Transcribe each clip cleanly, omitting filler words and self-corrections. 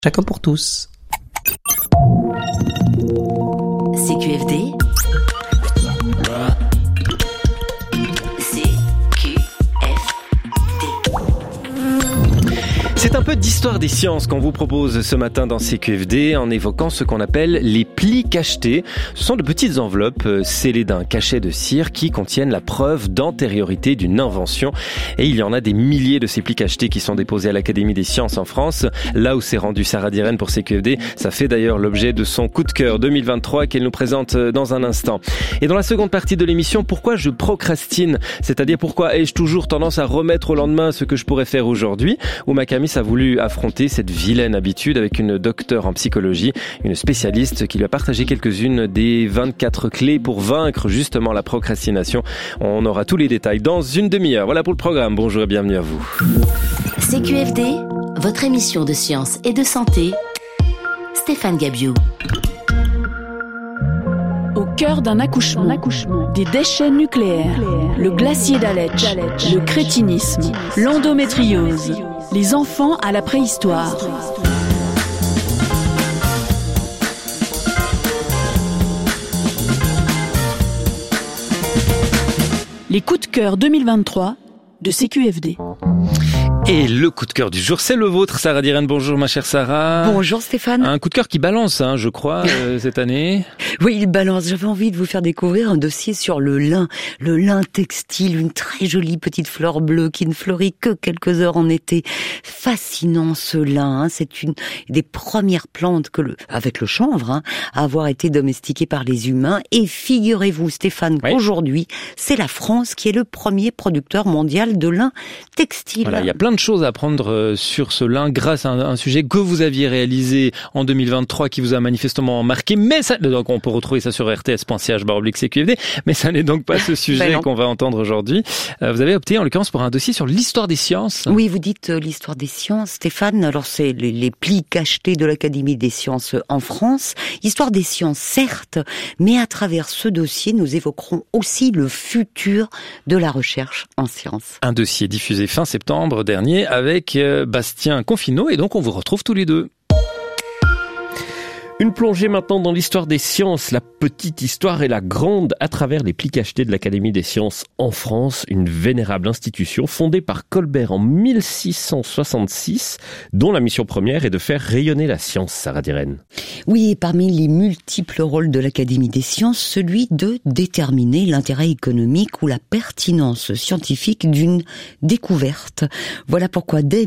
Chacun pour tous. CQFD. C'est un peu d'histoire des sciences qu'on vous propose ce matin dans CQFD en évoquant ce qu'on appelle les plis cachetés. Ce sont de petites enveloppes scellées d'un cachet de cire qui contiennent la preuve d'antériorité d'une invention. Et il y en a des milliers de ces plis cachetés qui sont déposés à l'Académie des sciences en France. Là où s'est rendue Sarah Diren pour CQFD, ça fait d'ailleurs l'objet de son coup de cœur 2023 qu'elle nous présente dans un instant. Et dans la seconde partie de l'émission, pourquoi je procrastine ? C'est-à-dire pourquoi ai-je toujours tendance à remettre au lendemain ce que je pourrais faire aujourd'hui ? Ouma Kamis a voulu affronter cette vilaine habitude avec une docteure en psychologie, une spécialiste qui lui a partagé quelques-unes des 24 clés pour vaincre justement la procrastination. On aura tous les détails dans une demi-heure. Voilà pour le programme. Bonjour et bienvenue à vous. CQFD, votre émission de science et de santé. Stéphane Gabiou. Au cœur d'un accouchement, des déchets nucléaires, le glacier d'Aletsch, le crétinisme, l'endométriose, les enfants à la préhistoire. Les coups de cœur 2023 de CQFD. Et le coup de cœur du jour, c'est le vôtre, Sarah Diren. Bonjour ma chère Sarah. Bonjour Stéphane. Un coup de cœur qui balance, je crois, cette année. Oui, il balance. J'avais envie de vous faire découvrir un dossier sur le lin textile, une très jolie petite fleur bleue qui ne fleurit que quelques heures en été. Fascinant ce lin, c'est une des premières plantes avec le chanvre, à avoir été domestiquée par les humains. Et figurez-vous Stéphane, qu'aujourd'hui, c'est la France qui est le premier producteur mondial de lin textile. Voilà, il y a plein de choses à apprendre sur ce lin grâce à un sujet que vous aviez réalisé en 2023 qui vous a manifestement marqué, mais ça, donc on peut retrouver ça sur rts.ch/CQFD, mais ça n'est donc pas ce sujet qu'on va entendre aujourd'hui. Vous avez opté en l'occurrence pour un dossier sur l'histoire des sciences. Oui, vous dites l'histoire des sciences, Stéphane. Alors c'est les plis cachetés de l'Académie des sciences en France. Histoire des sciences, certes, mais à travers ce dossier, nous évoquerons aussi le futur de la recherche en sciences. Un dossier diffusé fin septembre dernier avec Bastien Confineau, et donc on vous retrouve tous les deux. Une plongée maintenant dans l'histoire des sciences, la petite histoire et la grande, à travers les plis cachetés de l'Académie des sciences en France, une vénérable institution fondée par Colbert en 1666, dont la mission première est de faire rayonner la science, Sarah Diren. Oui, et parmi les multiples rôles de l'Académie des sciences, celui de déterminer l'intérêt économique ou la pertinence scientifique d'une découverte. Voilà pourquoi dès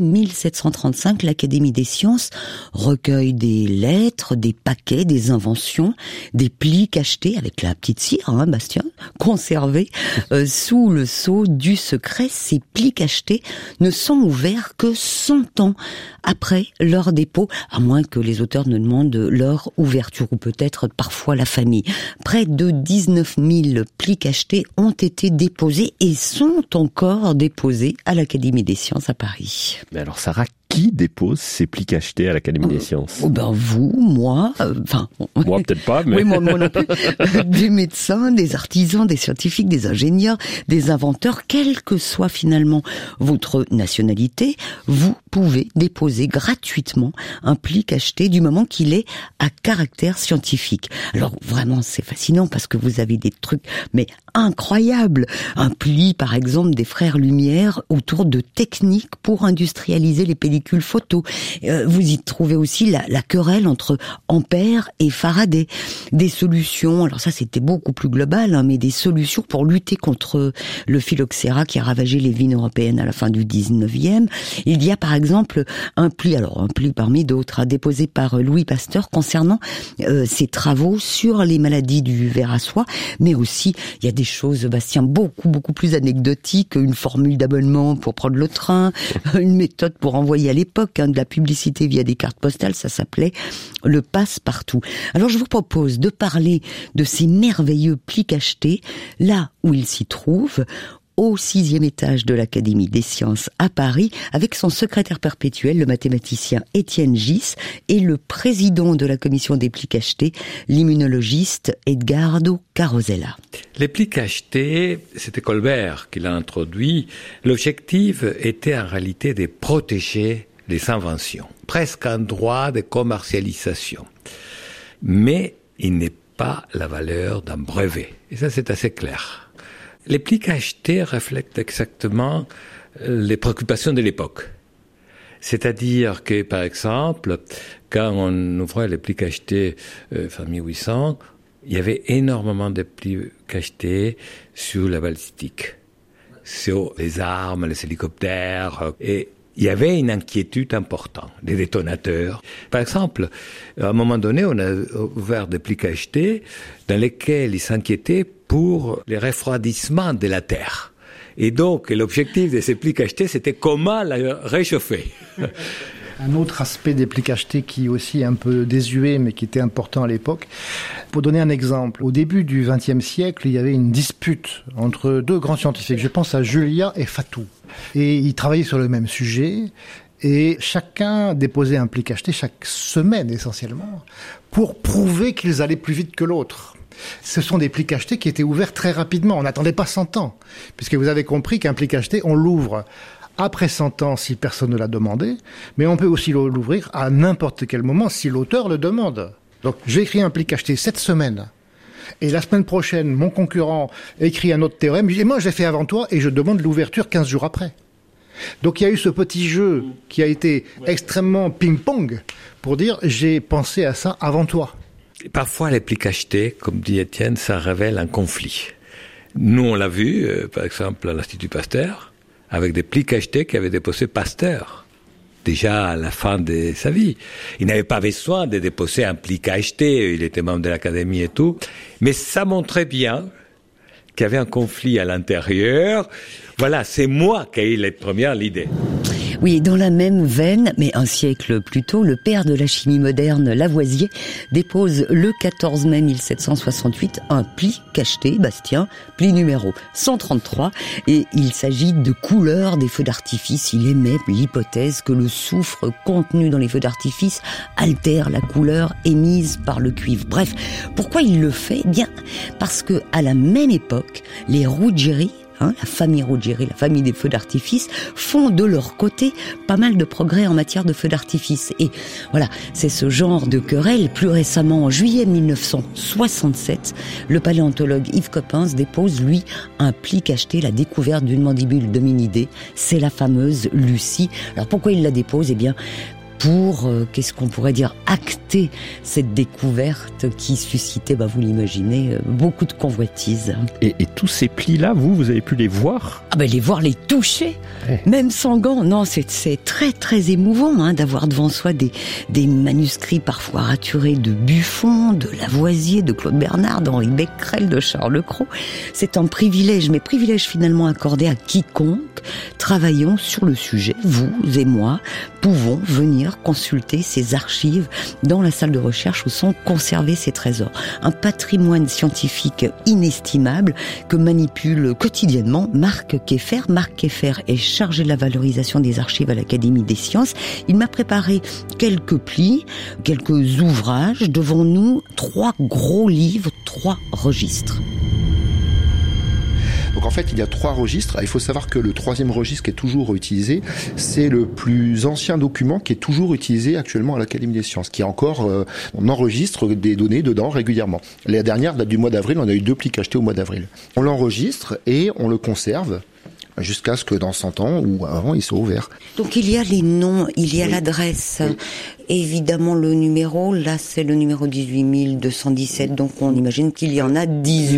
1735, l'Académie des sciences recueille des lettres, des paquets, des inventions, des plis cachetés avec la petite cire, Bastien, conservés sous le sceau du secret. Ces plis cachetés ne sont ouverts que 100 ans après leur dépôt, à moins que les auteurs ne demandent leur ouverture, ou peut-être parfois la famille. Près de 19 000 plis cachetés ont été déposés et sont encore déposés à l'Académie des sciences à Paris. Mais alors Sarah, qui dépose ces plis cachetés à l'Académie des sciences ? Vous, moi, moi peut-être pas, mais... Oui, moi non plus. Des médecins, des artisans, des scientifiques, des ingénieurs, des inventeurs, quelle que soit finalement votre nationalité, vous pouvez déposer gratuitement un pli cacheté du moment qu'il est à caractère scientifique. Alors vraiment, c'est fascinant parce que vous avez des trucs, mais incroyables. Un pli, par exemple, des frères Lumière autour de techniques pour industrialiser les pellicules photo. Vous y trouvez aussi la querelle entre Ampère et Faraday. Des solutions, alors ça c'était beaucoup plus global, mais des solutions pour lutter contre le phylloxéra qui a ravagé les vignes européennes à la fin du 19e. Il y a par exemple un pli parmi d'autres, déposé par Louis Pasteur concernant ses travaux sur les maladies du ver à soie, mais aussi il y a des choses, Bastien, beaucoup plus anecdotiques, une formule d'abonnement pour prendre le train, une méthode pour envoyer à l'époque de la publicité via des cartes postales, ça s'appelait le passe-partout. Alors je vous propose de parler de ces merveilleux plis cachetés, là où ils s'y trouvent, au 6e étage de l'Académie des sciences à Paris, avec son secrétaire perpétuel, le mathématicien Étienne Gis, et le président de la commission des plis cachetés, l'immunologiste Edgardo Carosella. Les plis cachetés, c'était Colbert qui l'a introduit. L'objectif était en réalité de protéger les inventions, presque un droit de commercialisation. Mais il n'est pas la valeur d'un brevet. Et ça, c'est assez clair. Les plis cachetés reflètent exactement les préoccupations de l'époque. C'est-à-dire que, par exemple, quand on ouvrait les plis cachetés fin 1800, il y avait énormément de plis cachetés sur la balistique, sur les armes, les hélicoptères, et il y avait une inquiétude importante, des détonateurs. Par exemple, à un moment donné, on a ouvert des plis cachetés dans lesquels ils s'inquiétaient pour les refroidissements de la Terre. Et donc, l'objectif de ces plis cachetés, c'était comment la réchauffer. Un autre aspect des plis cachetés qui est aussi un peu désuet, mais qui était important à l'époque. Pour donner un exemple, au début du XXe siècle, il y avait une dispute entre deux grands scientifiques. Je pense à Julia et Fatou. Et ils travaillaient sur le même sujet. Et chacun déposait un pli cacheté chaque semaine, essentiellement, pour prouver qu'ils allaient plus vite que l'autre. Ce sont des plis cachetés qui étaient ouverts très rapidement. On n'attendait pas 100 ans. Puisque vous avez compris qu'un pli cacheté, on l'ouvre après 100 ans si personne ne l'a demandé, mais on peut aussi l'ouvrir à n'importe quel moment si l'auteur le demande. Donc j'ai écrit un pli cacheté cette semaine, et la semaine prochaine, mon concurrent écrit un autre théorème, et moi j'ai fait avant toi, et je demande l'ouverture 15 jours après. Donc il y a eu ce petit jeu qui a été extrêmement ping-pong pour dire j'ai pensé à ça avant toi. Et parfois les plis cachetés, comme dit Étienne, ça révèle un conflit. Nous on l'a vu, par exemple à l'Institut Pasteur, avec des plis cachetés qu'avait déposé Pasteur, déjà à la fin de sa vie. Il n'avait pas besoin de déposer un pli cacheté, il était membre de l'Académie et tout, mais ça montrait bien qu'il y avait un conflit à l'intérieur. Voilà, c'est moi qui ai eu l'idée. Oui, dans la même veine, mais un siècle plus tôt, le père de la chimie moderne, Lavoisier, dépose le 14 mai 1768 un pli cacheté, Bastien, pli numéro 133, et il s'agit de couleurs des feux d'artifice. Il émet l'hypothèse que le soufre contenu dans les feux d'artifice altère la couleur émise par le cuivre. Bref, pourquoi il le fait ? Bien, parce que à la même époque, les Ruggieri, la famille Ruggieri, la famille des feux d'artifice, font de leur côté pas mal de progrès en matière de feux d'artifice. Et voilà, c'est ce genre de querelle. Plus récemment, en juillet 1967, le paléontologue Yves Coppens dépose, lui, un pli cacheté, la découverte d'une mandibule d'hominidés. C'est la fameuse Lucie. Alors pourquoi il la dépose ? Eh bien, pour, qu'est-ce qu'on pourrait dire, acter cette découverte qui suscitait, vous l'imaginez, beaucoup de convoitises. Et tous ces plis-là, vous avez pu les voir ? Les voir, les toucher, même sans gants. Non, c'est très très émouvant d'avoir devant soi des manuscrits parfois raturés de Buffon, de Lavoisier, de Claude Bernard, d'Henri Becquerel, de Charles Cros. C'est un privilège, mais privilège finalement accordé à quiconque travaillant sur le sujet. Vous et moi pouvons venir consulter ces archives dans la salle de recherche où sont conservés ces trésors. Un patrimoine scientifique inestimable que manipule quotidiennement Marc Keffer. Marc Keffer est chargé de la valorisation des archives à l'Académie des sciences. Il m'a préparé quelques plis, quelques ouvrages. Devant nous, 3 gros livres, 3 registres. Donc en fait, il y a 3 registres. Il faut savoir que le 3e registre qui est toujours utilisé, c'est le plus ancien document qui est toujours utilisé actuellement à l'Académie des sciences, qui est encore, on enregistre des données dedans régulièrement. La dernière date du mois d'avril, on a eu 2 plis cachetés au mois d'avril. On l'enregistre et on le conserve jusqu'à ce que dans 100 ans ou avant, il soit ouvert. Donc il y a les noms, il y a l'adresse. Oui. Évidemment, le numéro, là, c'est le numéro 18217, donc on imagine qu'il y en a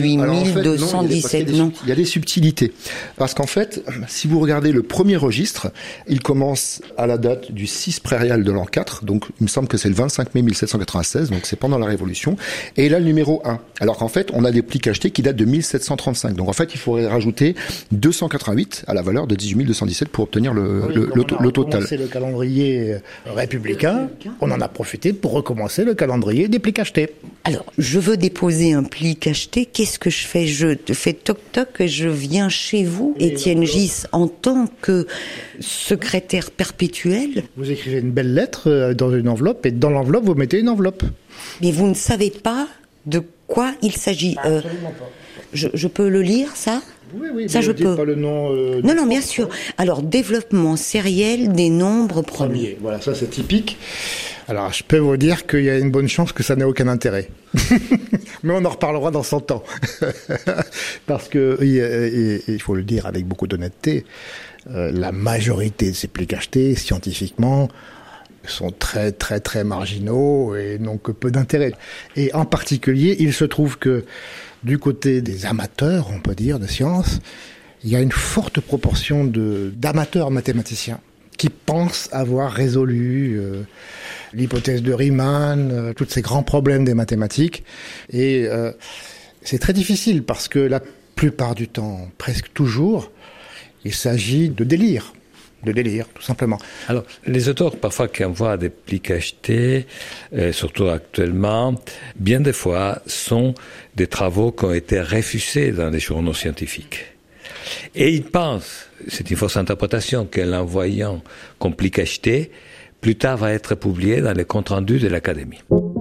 18217, non? Il y a des subtilités. Parce qu'en fait, si vous regardez le premier registre, il commence à la date du 6 prairial de l'an 4, donc il me semble que c'est le 25 mai 1796, donc c'est pendant la Révolution, et là le numéro 1. Alors qu'en fait, on a des plis cachetés qui datent de 1735, donc en fait, il faudrait rajouter 288 à la valeur de 18217 pour obtenir le total. C'est le calendrier républicain. On en a profité pour recommencer le calendrier des plis cachetés. Alors, je veux déposer un pli cacheté. Qu'est-ce que je fais ? Je te fais toc-toc et je viens chez vous, Étienne Gis, en tant que secrétaire perpétuel. Vous écrivez une belle lettre dans une enveloppe et dans l'enveloppe, vous mettez une enveloppe. Mais vous ne savez pas De quoi il s'agit? Absolument pas. Je peux le lire, ça? Oui, ça mais je dites peux. Pas le nom. Non, bien sûr. Alors, développement sériel des nombres premiers. Voilà, ça c'est typique. Alors, je peux vous dire qu'il y a une bonne chance que ça n'ait aucun intérêt. Mais on en reparlera dans 100 ans. Parce que, il faut le dire avec beaucoup d'honnêteté, la majorité de ces plis cachetés, scientifiquement, sont très très très marginaux et n'ont que peu d'intérêt. Et en particulier, il se trouve que du côté des amateurs, on peut dire, de sciences, il y a une forte proportion d'amateurs mathématiciens qui pensent avoir résolu l'hypothèse de Riemann, tous ces grands problèmes des mathématiques. Et c'est très difficile parce que la plupart du temps, presque toujours, il s'agit de délire. De délire, tout simplement. Alors, les auteurs, parfois, qui envoient des plis cachetés, surtout actuellement, bien des fois, sont des travaux qui ont été refusés dans les journaux scientifiques. Et ils pensent, c'est une fausse interprétation, qu'en l'envoyant comme pli cacheté, plus tard va être publié dans les comptes rendus de l'Académie.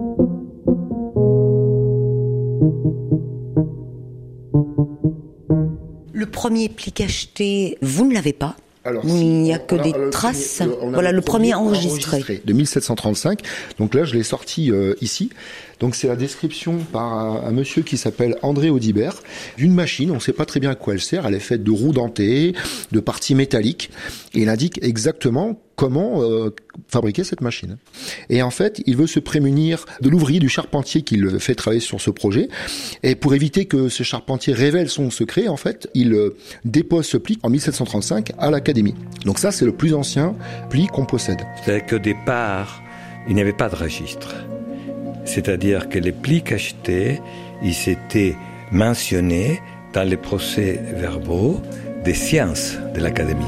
Le premier pli cacheté, vous ne l'avez pas? Alors, il n'y a que des traces. Voilà, le premier enregistré. De 1735. Donc là, je l'ai sorti ici. Donc c'est la description par un monsieur qui s'appelle André Audibert d'une machine. On ne sait pas très bien à quoi elle sert. Elle est faite de roues dentées, de parties métalliques. Et il indique exactement comment fabriquer cette machine. Et en fait, il veut se prémunir de l'ouvrier, du charpentier qui le fait travailler sur ce projet. Et pour éviter que ce charpentier révèle son secret, en fait, il dépose ce pli en 1735 à l'Académie. Donc ça, c'est le plus ancien pli qu'on possède. C'est-à-dire qu'au départ, il n'y avait pas de registre. C'est-à-dire que les plis cachetés, ils étaient mentionnés dans les procès-verbaux des sciences de l'Académie.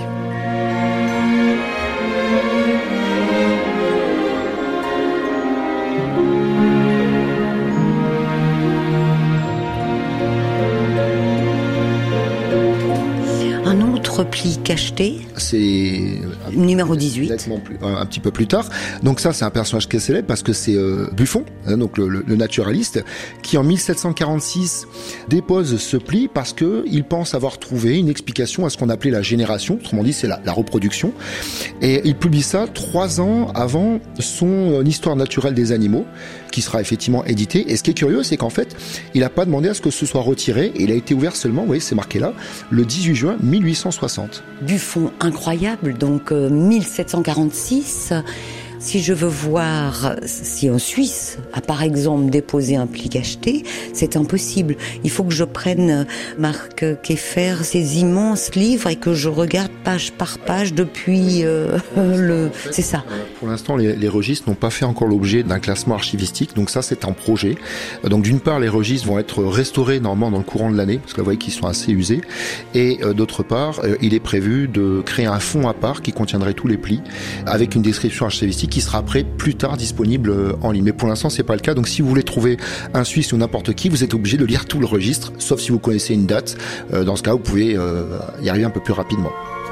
Pli cacheté. C'est numéro 18. Un petit peu plus tard. Donc ça, c'est un personnage qui est célèbre parce que c'est Buffon, donc le naturaliste, qui en 1746 dépose ce pli parce que il pense avoir trouvé une explication à ce qu'on appelait la génération. Autrement dit, c'est la reproduction. Et il publie ça 3 ans avant son Histoire naturelle des animaux, qui sera effectivement édité. Et ce qui est curieux, c'est qu'en fait, il n'a pas demandé à ce que ce soit retiré. Et il a été ouvert seulement, vous voyez, c'est marqué là, le 18 juin 1860. Buffon, incroyable, donc 1746. Si je veux voir si un Suisse a par exemple déposé un pli cacheté, c'est impossible. Il faut que je prenne Marc Keffer, ces immenses livres, et que je regarde page par page depuis c'est ça. Pour l'instant, les registres n'ont pas fait encore l'objet d'un classement archivistique, donc ça c'est un projet. Donc d'une part, les registres vont être restaurés normalement dans le courant de l'année, parce que vous voyez qu'ils sont assez usés, et d'autre part, il est prévu de créer un fonds à part qui contiendrait tous les plis, avec une description archivistique qui sera après plus tard disponible en ligne. Mais pour l'instant, c'est pas le cas. Donc si vous voulez trouver un Suisse ou n'importe qui, vous êtes obligé de lire tout le registre, sauf si vous connaissez une date. Dans ce cas, vous pouvez y arriver un peu plus rapidement.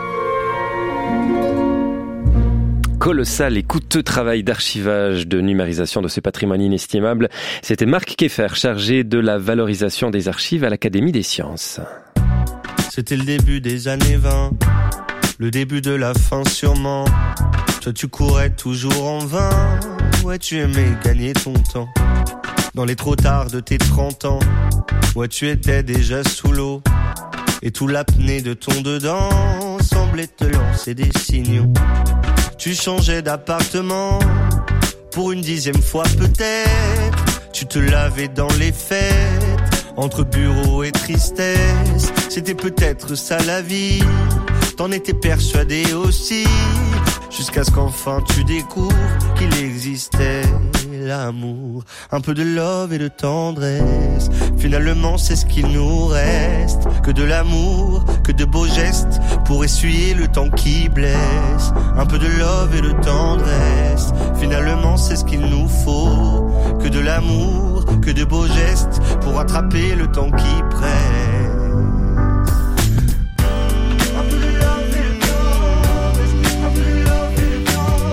Colossal et coûteux travail d'archivage, de numérisation de ce patrimoine inestimable. C'était Marc Keffer, chargé de la valorisation des archives à l'Académie des sciences. C'était le début des années 20, le début de la fin sûrement. Toi tu courais toujours en vain, ouais tu aimais gagner ton temps. Dans les trop tard de tes 30 ans, ouais tu étais déjà sous l'eau. Et tout l'apnée de ton dedans semblait te lancer des signaux. Tu changeais d'appartement, pour une 10e fois peut-être. Tu te lavais dans les fêtes, entre bureau et tristesse. C'était peut-être ça la vie, t'en étais persuadé aussi. Jusqu'à ce qu'enfin tu découvres qu'il existait l'amour. Un peu de love et de tendresse, finalement c'est ce qu'il nous reste. Que de l'amour, que de beaux gestes, pour essuyer le temps qui blesse. Un peu de love et de tendresse, finalement c'est ce qu'il nous faut. Que de l'amour, que de beaux gestes, pour attraper le temps qui presse.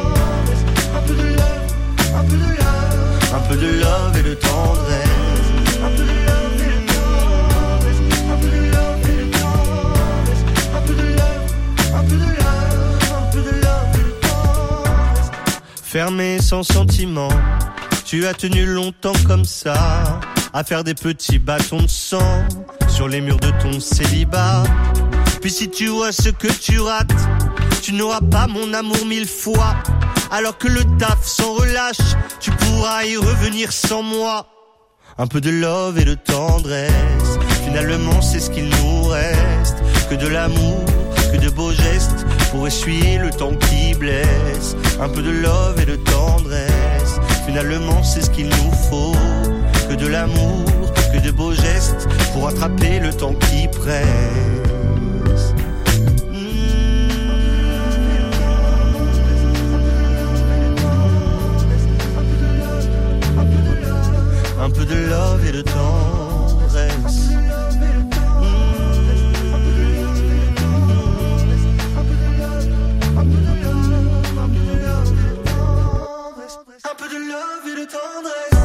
Un peu de love et de tendresse, fermé sans sentiment. Tu as tenu longtemps comme ça, à faire des petits bâtons de sang sur les murs de ton célibat. Puis si tu vois ce que tu rates, tu n'auras pas mon amour 1000 fois. Alors que le taf s'en relâche, tu pourras y revenir sans moi. Un peu de love et de tendresse, finalement c'est ce qu'il nous reste. Que de l'amour, que de beaux gestes, pour essuyer le temps qui blesse. Un peu de love et de tendresse, finalement c'est ce qu'il nous faut. Que de l'amour, que de beaux gestes, pour attraper le temps qui presse. Un peu de love et de tendresse. Un peu de love et de tendresse.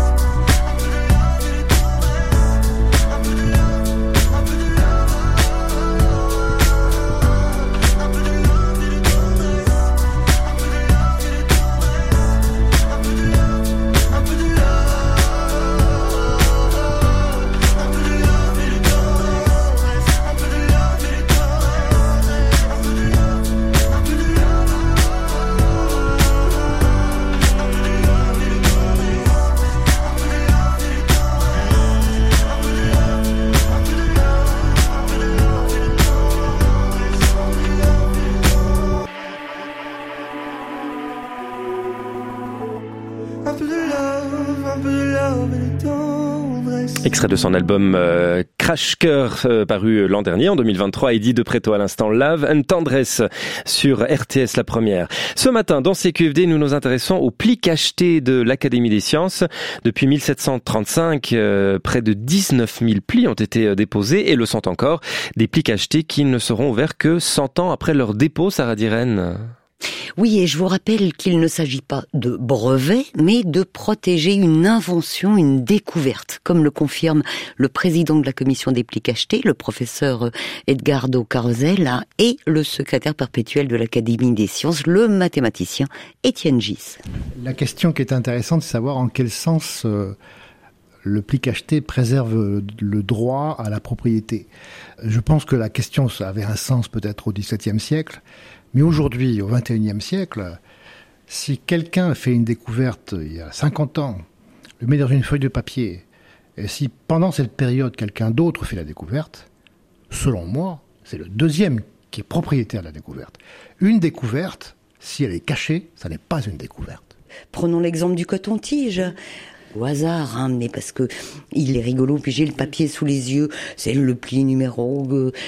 Extrait de son album Crash Cœur, paru l'an dernier, en 2023, Eddie de Pretto à l'instant, Love and Tendresse sur RTS La Première. Ce matin, dans CQFD, nous nous intéressons aux plis cachetés de l'Académie des Sciences. Depuis 1735, près de 19 000 plis ont été déposés et le sont encore. Des plis cachetés qui ne seront ouverts que 100 ans après leur dépôt, Sarah Diren. Oui, et je vous rappelle qu'il ne s'agit pas de brevet, mais de protéger une invention, une découverte, comme le confirme le président de la commission des plis cachetés, le professeur Edgardo Carozel, et le secrétaire perpétuel de l'Académie des Sciences, le mathématicien Étienne Gis. La question qui est intéressante, c'est de savoir en quel sens le pli cacheté préserve le droit à la propriété. Je pense que la question, ça avait un sens peut-être au XVIIe siècle, mais aujourd'hui, au XXIe siècle, si quelqu'un fait une découverte il y a 50 ans, le met dans une feuille de papier, et si pendant cette période quelqu'un d'autre fait la découverte, selon moi, c'est le deuxième qui est propriétaire de la découverte. Une découverte, si elle est cachée, ça n'est pas une découverte. Prenons l'exemple du coton-tige. Au hasard, mais parce que il est rigolo, puis j'ai le papier sous les yeux. C'est le pli numéro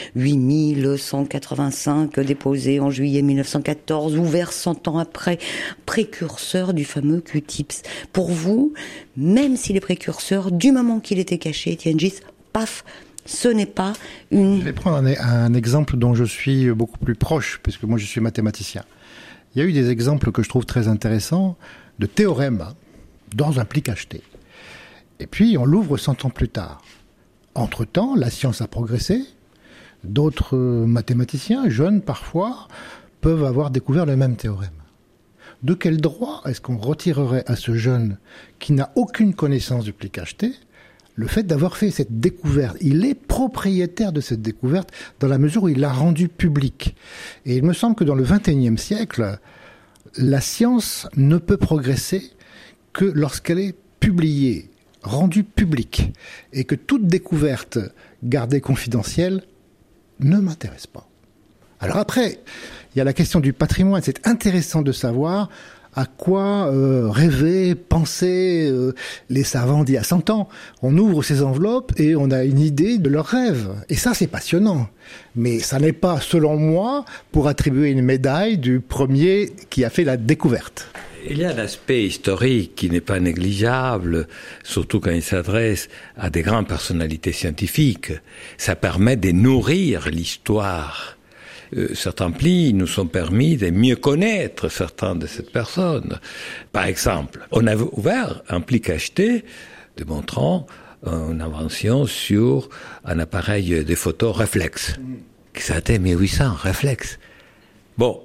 8185, déposé en juillet 1914, ouvert 100 ans après, précurseur du fameux Q-tips. Pour vous, même s'il est précurseur, du moment qu'il était caché, Étienne Gis, paf, ce n'est pas une... Je vais prendre un exemple dont je suis beaucoup plus proche, puisque moi je suis mathématicien. Il y a eu des exemples que je trouve très intéressants de théorèmes dans un pli cacheté. Et puis, on l'ouvre 100 ans plus tard. Entre-temps, la science a progressé. D'autres mathématiciens, jeunes parfois, peuvent avoir découvert le même théorème. De quel droit est-ce qu'on retirerait à ce jeune qui n'a aucune connaissance du pli cacheté le fait d'avoir fait cette découverte? Il est propriétaire de cette découverte dans la mesure où il l'a rendue publique. Et il me semble que dans le XXIe siècle, la science ne peut progresser que lorsqu'elle est publiée, rendue publique, et que toute découverte gardée confidentielle ne m'intéresse pas. Alors après, il y a la question du patrimoine. C'est intéressant de savoir à quoi rêver, penser les savants d'il y a 100 ans. On ouvre ces enveloppes et on a une idée de leurs rêves. Et ça, c'est passionnant. Mais ça n'est pas, selon moi, pour attribuer une médaille du premier qui a fait la découverte. Il y a un aspect historique qui n'est pas négligeable, surtout quand il s'adresse à des grandes personnalités scientifiques. Ça permet de nourrir l'histoire. Certains plis nous sont permis de mieux connaître certaines de ces personnes. Par exemple, on a ouvert un pli cacheté démontrant une invention sur un appareil de photo réflexe, qui s'appelait 1800 réflexe. Bon,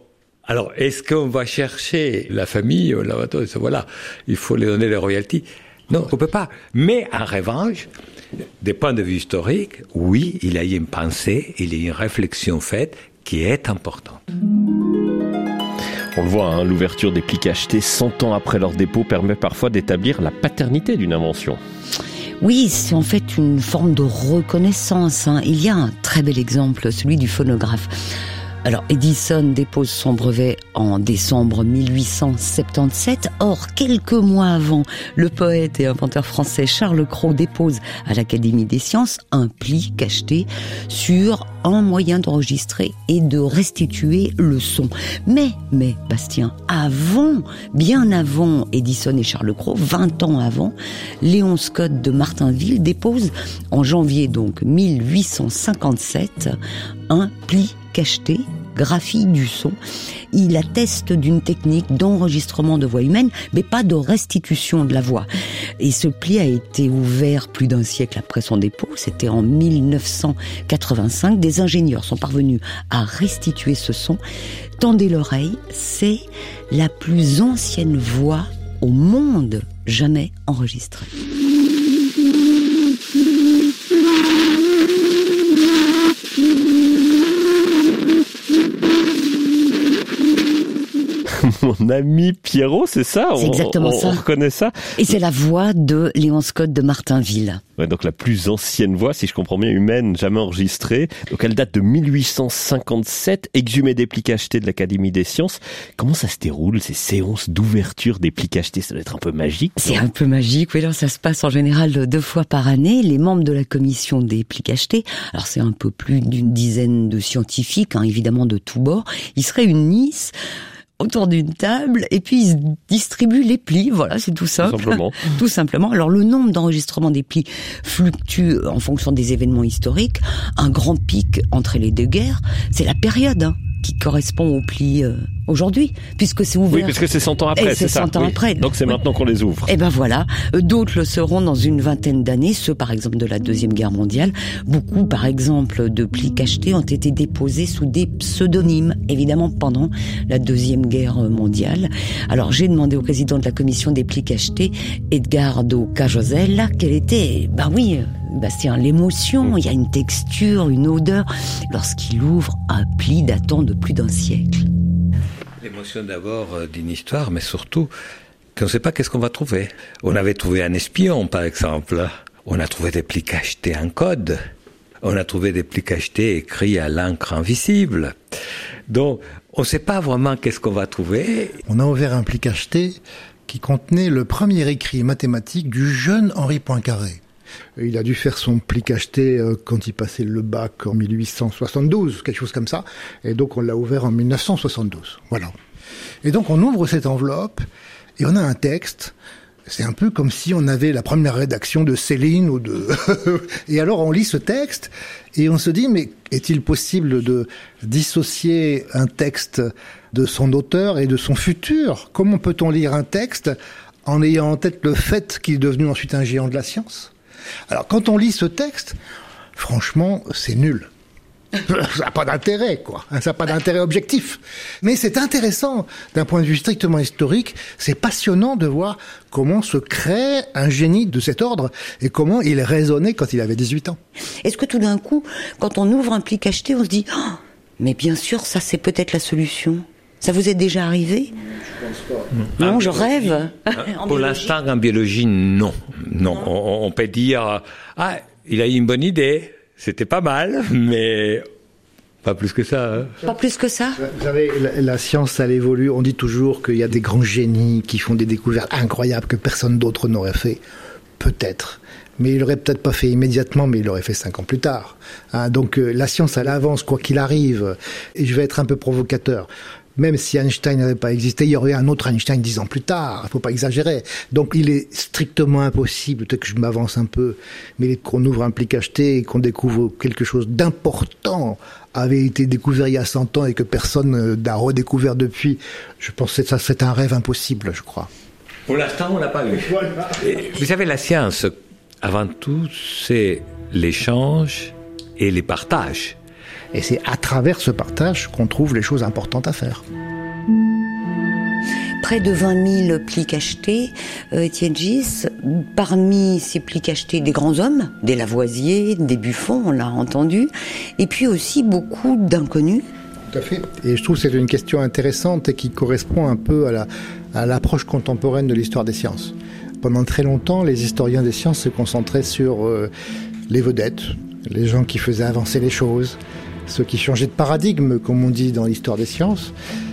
Alors, est-ce qu'on va chercher la famille, voilà, il faut les donner les royalties? Non, on peut pas. Mais en revanche, des points de vue historiques, oui, il y a une pensée, il y a une réflexion faite qui est importante. On le voit, l'ouverture des plis cachetés 100 ans après leur dépôt permet parfois d'établir la paternité d'une invention. Oui, c'est en fait une forme de reconnaissance. Il y a un très bel exemple, celui du phonographe. Alors, Edison dépose son brevet en décembre 1877. Or, quelques mois avant, le poète et inventeur français Charles Cros dépose à l'Académie des sciences un pli cacheté sur un moyen d'enregistrer et de restituer le son. Mais, Bastien, bien avant Edison et Charles Cros, 20 ans avant, Léon Scott de Martinville dépose en janvier donc 1857 un pli cacheté, graphie du son. Il atteste d'une technique d'enregistrement de voix humaine, mais pas de restitution de la voix. Et ce pli a été ouvert plus d'un siècle après son dépôt, c'était en 1985. Des ingénieurs sont parvenus à restituer ce son. Tendez l'oreille, c'est la plus ancienne voix au monde jamais enregistrée. Mon ami Pierrot, c'est ça? C'est exactement ça. On reconnaît ça. Et c'est la voix de Léon Scott de Martinville. Ouais, donc la plus ancienne voix, si je comprends bien, humaine, jamais enregistrée. Donc elle date de 1857, exhumée des plis cachetés de l'Académie des sciences. Comment ça se déroule, ces séances d'ouverture des plis cachetés? Ça doit être un peu magique. C'est un peu magique, oui. Alors ça se passe en général 2 fois par année. Les membres de la commission des plis cachetés, alors c'est un peu plus d'une dizaine de scientifiques, évidemment de tous bords, ils se réunissent autour d'une table et puis ils se distribuent les plis. Voilà, c'est tout simple. Tout simplement. Alors le nombre d'enregistrements des plis fluctue en fonction des événements historiques. Un grand pic entre les 2 guerres, c'est la période qui correspond aux plis aujourd'hui, puisque c'est ouvert. Oui, puisque c'est 100 ans après, c'est ça. 100 ans après. Donc c'est maintenant qu'on les ouvre. Et ben voilà. D'autres le seront dans une vingtaine d'années, ceux par exemple de la Deuxième Guerre mondiale. Beaucoup, par exemple, de plis cachetés ont été déposés sous des pseudonymes, évidemment pendant la Deuxième Guerre mondiale. Alors j'ai demandé au président de la commission des plis cachetés, Edgardo Cajosella, quelle était, Bastien, l'émotion. Il y a une texture, une odeur lorsqu'il ouvre un pli datant de plus d'un siècle. L'émotion d'abord d'une histoire, mais surtout qu'on ne sait pas qu'est-ce qu'on va trouver. On avait trouvé un espion, par exemple. On a trouvé des plis cachetés en code. On a trouvé des plis cachetés écrits à l'encre invisible. Donc, on ne sait pas vraiment qu'est-ce qu'on va trouver. On a ouvert un pli cacheté qui contenait le premier écrit mathématique du jeune Henri Poincaré. Il a dû faire son pli cacheté quand il passait le bac en 1872, quelque chose comme ça. Et donc on l'a ouvert en 1972. Voilà. Et donc on ouvre cette enveloppe et on a un texte. C'est un peu comme si on avait la première rédaction de Céline ou de... Et alors on lit ce texte et on se dit, mais est-il possible de dissocier un texte de son auteur et de son futur? Comment peut-on lire un texte en ayant en tête le fait qu'il est devenu ensuite un géant de la science? Alors, quand on lit ce texte, franchement, c'est nul. Ça n'a pas d'intérêt, quoi. Ça n'a pas d'intérêt objectif. Mais c'est intéressant d'un point de vue strictement historique. C'est passionnant de voir comment se crée un génie de cet ordre et comment il raisonnait quand il avait 18 ans. Est-ce que tout d'un coup, quand on ouvre un pli cacheté, on se dit « mais bien sûr, ça c'est peut-être la solution ». Ça vous est déjà arrivé? Je pense pas. Non, je rêve. Pour l'instant, en biologie, non. Non, on peut dire, il a eu une bonne idée, c'était pas mal, mais pas plus que ça. Pas plus que ça? Vous savez, la science, elle évolue. On dit toujours qu'il y a des grands génies qui font des découvertes incroyables que personne d'autre n'aurait fait. Peut-être. Mais il l'aurait peut-être pas fait immédiatement, mais il l'aurait fait 5 ans plus tard. Donc la science, elle avance, quoi qu'il arrive. Et je vais être un peu provocateur. Même si Einstein n'avait pas existé, il y aurait un autre Einstein 10 ans plus tard. Il faut pas exagérer. Donc, il est strictement impossible, peut-être que je m'avance un peu, mais qu'on ouvre un pli cacheté et qu'on découvre quelque chose d'important avait été découvert il y a 100 ans et que personne n'a redécouvert depuis. Je pense que ça, c'est un rêve impossible, je crois. Pour l'instant, on l'a pas eu. Voilà. Vous savez, la science, avant tout, c'est l'échange et les partages. Et c'est à travers ce partage qu'on trouve les choses importantes à faire. près de 20 000 plis cachetés, Étienne Gis. Parmi ces plis cachetés, des grands hommes, des Lavoisier, des Buffon, on l'a entendu, et puis aussi beaucoup d'inconnus. Tout à fait. Et je trouve que c'est une question intéressante et qui correspond un peu à l'approche contemporaine de l'histoire des sciences. Pendant très longtemps, les historiens des sciences se concentraient sur les vedettes, les gens qui faisaient avancer les choses, ceux qui changeaient de paradigme, comme on dit dans l'histoire des sciences.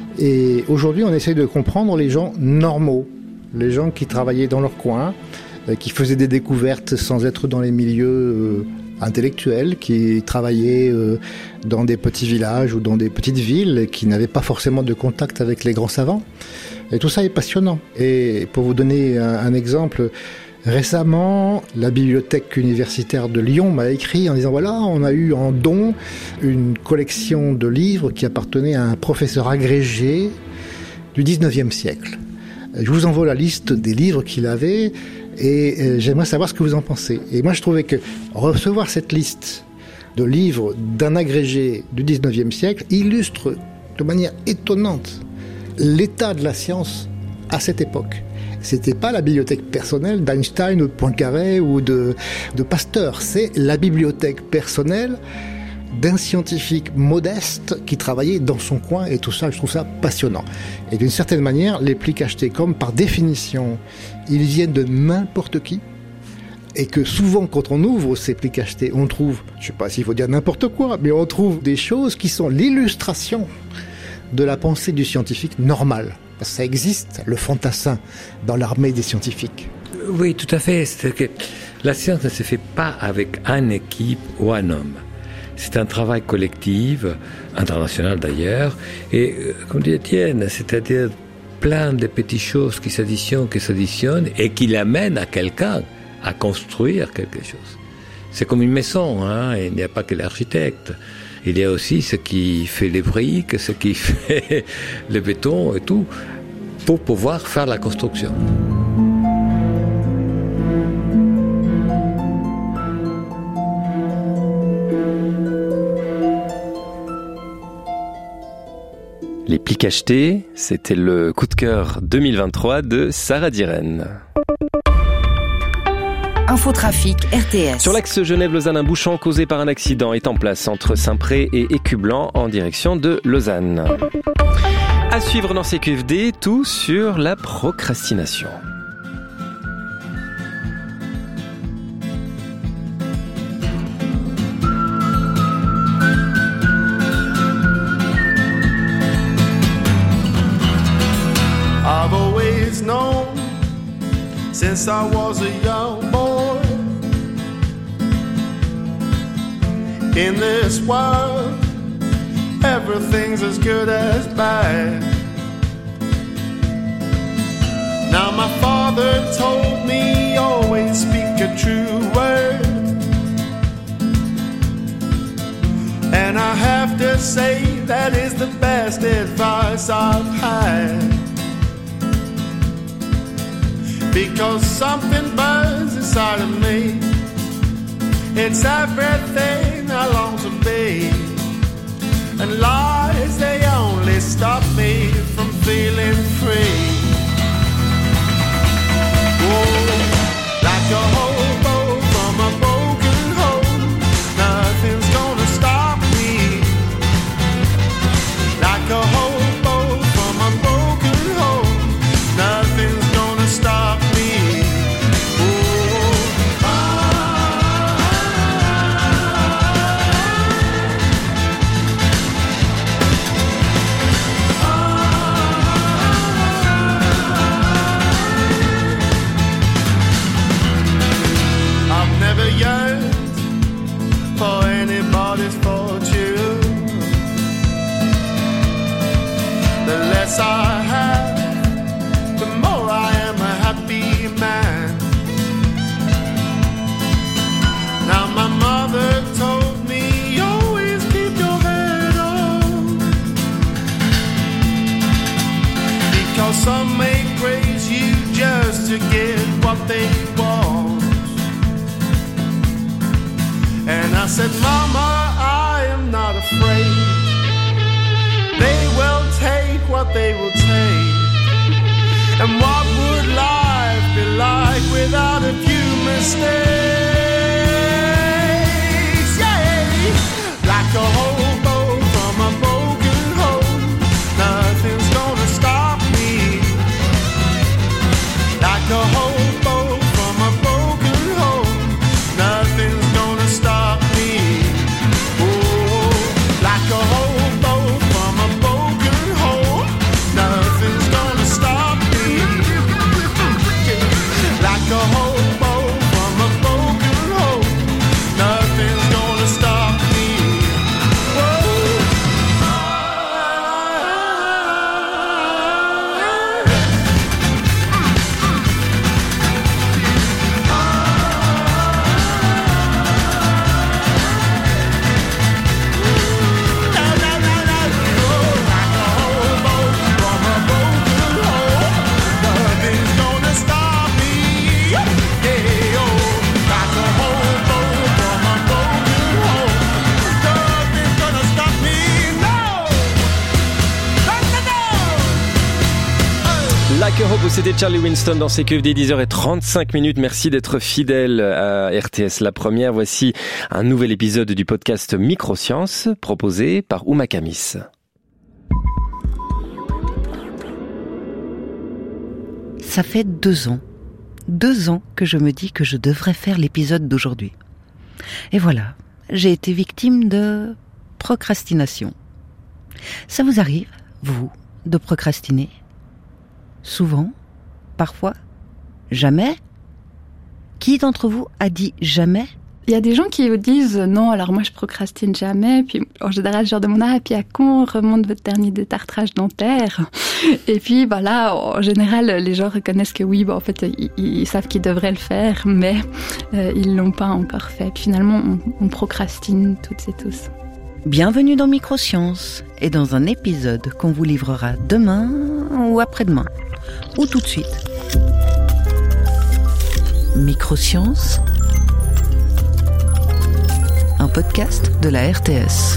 Et aujourd'hui, on essaye de comprendre les gens normaux, les gens qui travaillaient dans leur coin, qui faisaient des découvertes sans être dans les milieux intellectuels, qui travaillaient dans des petits villages ou dans des petites villes, qui n'avaient pas forcément de contact avec les grands savants. Et tout ça est passionnant. Et pour vous donner un exemple, récemment, la bibliothèque universitaire de Lyon m'a écrit en disant voilà, on a eu en don une collection de livres qui appartenait à un professeur agrégé du 19e siècle. Je vous envoie la liste des livres qu'il avait et j'aimerais savoir ce que vous en pensez. Et moi, je trouvais que recevoir cette liste de livres d'un agrégé du 19e siècle illustre de manière étonnante l'état de la science à cette époque. C'était pas la bibliothèque personnelle d'Einstein ou de Poincaré ou de Pasteur. C'est la bibliothèque personnelle d'un scientifique modeste qui travaillait dans son coin, et tout ça, je trouve ça passionnant. Et d'une certaine manière, les plis cachetés, comme par définition, ils viennent de n'importe qui, et que souvent, quand on ouvre ces plis cachetés, on trouve, je sais pas s'il faut dire n'importe quoi, mais on trouve des choses qui sont l'illustration de la pensée du scientifique normal. Ça existe, le fantassin, dans l'armée des scientifiques. Oui, tout à fait. C'est que la science ne se fait pas avec une équipe ou un homme. C'est un travail collectif, international d'ailleurs, et comme dit Étienne, c'est-à-dire plein de petites choses qui s'additionnent et qui l'amènent à quelqu'un à construire quelque chose. C'est comme une maison, hein, il n'y a pas que l'architecte. Il y a aussi ce qui fait les briques, ce qui fait le béton et tout, pour pouvoir faire la construction. Les plis cachetés, c'était le coup de cœur 2023 de Sarah Diren. Infotrafic RTS. Sur l'axe Genève-Lausanne, un bouchon causé par un accident est en place entre Saint-Pré et Écublanc en direction de Lausanne. À suivre dans CQFD, tout sur la procrastination. I've always known since I was a young boy, in this world everything's as good as bad. Now my father told me always speak a true word, and I have to say that is the best advice I've had. Because something burns inside of me, it's everything I long to be, and lies, they only stop me from feeling free. Oh, like a hobo from a broken home, nothing's gonna stop me. Like a hobo from a broken home, nothing's gonna stop me. For anybody's fortune, the less I have, the more I am a happy man. Now my mother told me, always keep your head on, because some may praise you just to get what they want. And I said, Mama, I am not afraid. They will take what they will take. And what would life be like without a few mistakes? Yeah, like a hobo from a broken home, nothing's gonna stop me. Like a hobo from a broken home, nothing's gonna stop me. Oh, like a hobo from a broken home, nothing's gonna stop me. Like a hobo from a broken home, nothing's gonna stop me. Like a Hope, c'était Charlie Winston dans CQFD, 10h35. Merci d'être fidèle à RTS La Première. Voici un nouvel épisode du podcast Microsciences proposé par Ouma Kamis. Ça fait 2 ans. 2 ans que je me dis que je devrais faire l'épisode d'aujourd'hui. Et voilà, j'ai été victime de procrastination. Ça vous arrive, vous, de procrastiner ? Souvent, parfois, jamais. Qui d'entre vous a dit jamais ? Il y a des gens qui vous disent non, alors moi je procrastine jamais, puis en général je leur demande et puis à quand on remonte votre dernier détartrage dentaire ? Et puis voilà, en général les gens reconnaissent que oui, en fait ils savent qu'ils devraient le faire, mais ils l'ont pas encore fait. Puis finalement on procrastine toutes et tous. Bienvenue dans Microsciences et dans un épisode qu'on vous livrera demain ou après-demain, ou tout de suite. Microsciences, un podcast de la RTS.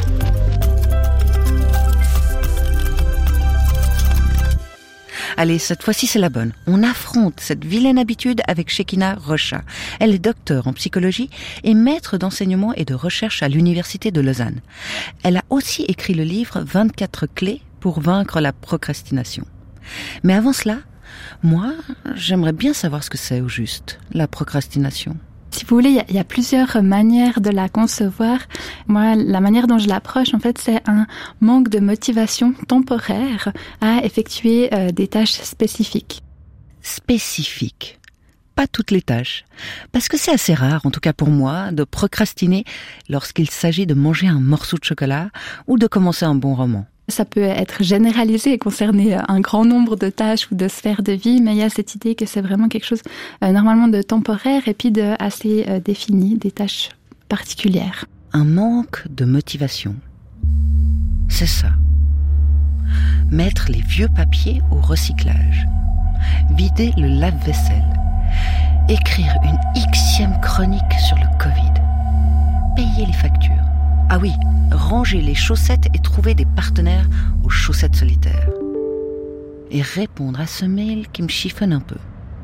Allez, cette fois-ci c'est la bonne. On affronte cette vilaine habitude avec Shekina Rocha. Elle est docteure en psychologie et maître d'enseignement et de recherche à l'Université de Lausanne. Elle a aussi écrit le livre 24 clés pour vaincre la procrastination. Mais avant cela, moi, j'aimerais bien savoir ce que c'est au juste, la procrastination. Si vous voulez, il y a plusieurs manières de la concevoir. Moi, la manière dont je l'approche, en fait, c'est un manque de motivation temporaire à effectuer des tâches spécifiques. Spécifiques. Pas toutes les tâches. Parce que c'est assez rare, en tout cas pour moi, de procrastiner lorsqu'il s'agit de manger un morceau de chocolat ou de commencer un bon roman. Ça peut être généralisé et concerner un grand nombre de tâches ou de sphères de vie, mais il y a cette idée que c'est vraiment quelque chose normalement de temporaire et puis de assez défini, des tâches particulières. Un manque de motivation. C'est ça. Mettre les vieux papiers au recyclage. Vider le lave-vaisselle. Écrire une Xème chronique sur le Covid. Payer les factures. Ah oui, ranger les chaussettes et trouver des partenaires aux chaussettes solitaires. Et répondre à ce mail qui me chiffonne un peu.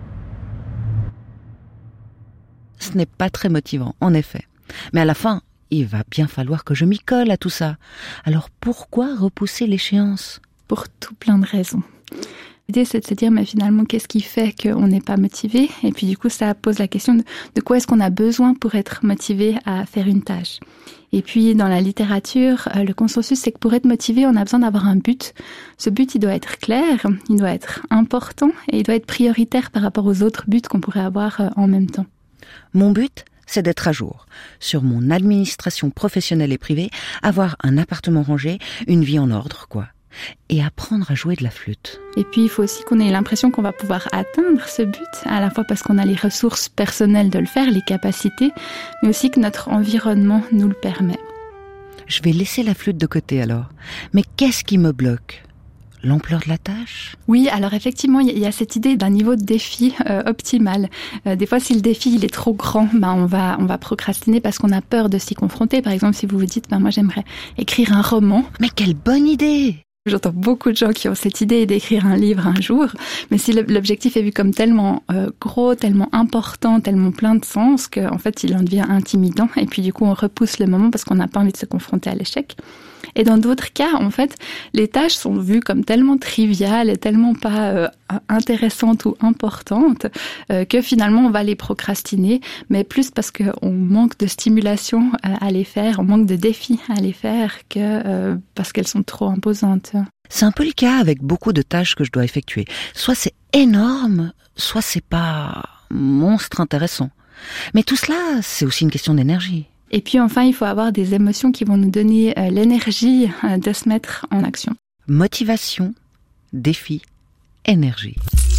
Ce n'est pas très motivant, en effet. Mais à la fin, il va bien falloir que je m'y colle à tout ça. Alors pourquoi repousser l'échéance ? Pour tout plein de raisons. L'idée, c'est de se dire, mais finalement, qu'est-ce qui fait qu'on n'est pas motivé ? Et puis, du coup, ça pose la question de quoi est-ce qu'on a besoin pour être motivé à faire une tâche ? Et puis, dans la littérature, le consensus, c'est que pour être motivé, on a besoin d'avoir un but. Ce but, il doit être clair, il doit être important et il doit être prioritaire par rapport aux autres buts qu'on pourrait avoir en même temps. Mon but, c'est d'être à jour sur mon administration professionnelle et privée, avoir un appartement rangé, une vie en ordre, quoi. Et apprendre à jouer de la flûte. Et puis, il faut aussi qu'on ait l'impression qu'on va pouvoir atteindre ce but, à la fois parce qu'on a les ressources personnelles de le faire, les capacités, mais aussi que notre environnement nous le permet. Je vais laisser la flûte de côté alors. Mais qu'est-ce qui me bloque ? L'ampleur de la tâche ? Oui, alors effectivement, il y a cette idée d'un niveau de défi optimal. Des fois, si le défi il est trop grand, on va procrastiner parce qu'on a peur de s'y confronter. Par exemple, si vous vous dites, moi j'aimerais écrire un roman. Mais quelle bonne idée ! J'entends beaucoup de gens qui ont cette idée d'écrire un livre un jour, mais si l'objectif est vu comme tellement gros, tellement important, tellement plein de sens, qu'en fait il en devient intimidant, et puis du coup on repousse le moment parce qu'on n'a pas envie de se confronter à l'échec. Et dans d'autres cas, en fait, les tâches sont vues comme tellement triviales et tellement pas intéressantes ou importantes que finalement on va les procrastiner, mais plus parce qu'on manque de stimulation à les faire, on manque de défis à les faire que parce qu'elles sont trop imposantes. C'est un peu le cas avec beaucoup de tâches que je dois effectuer. Soit c'est énorme, soit c'est pas monstre intéressant. Mais tout cela, c'est aussi une question d'énergie. Et puis enfin, il faut avoir des émotions qui vont nous donner l'énergie de se mettre en action. Motivation, défi, énergie.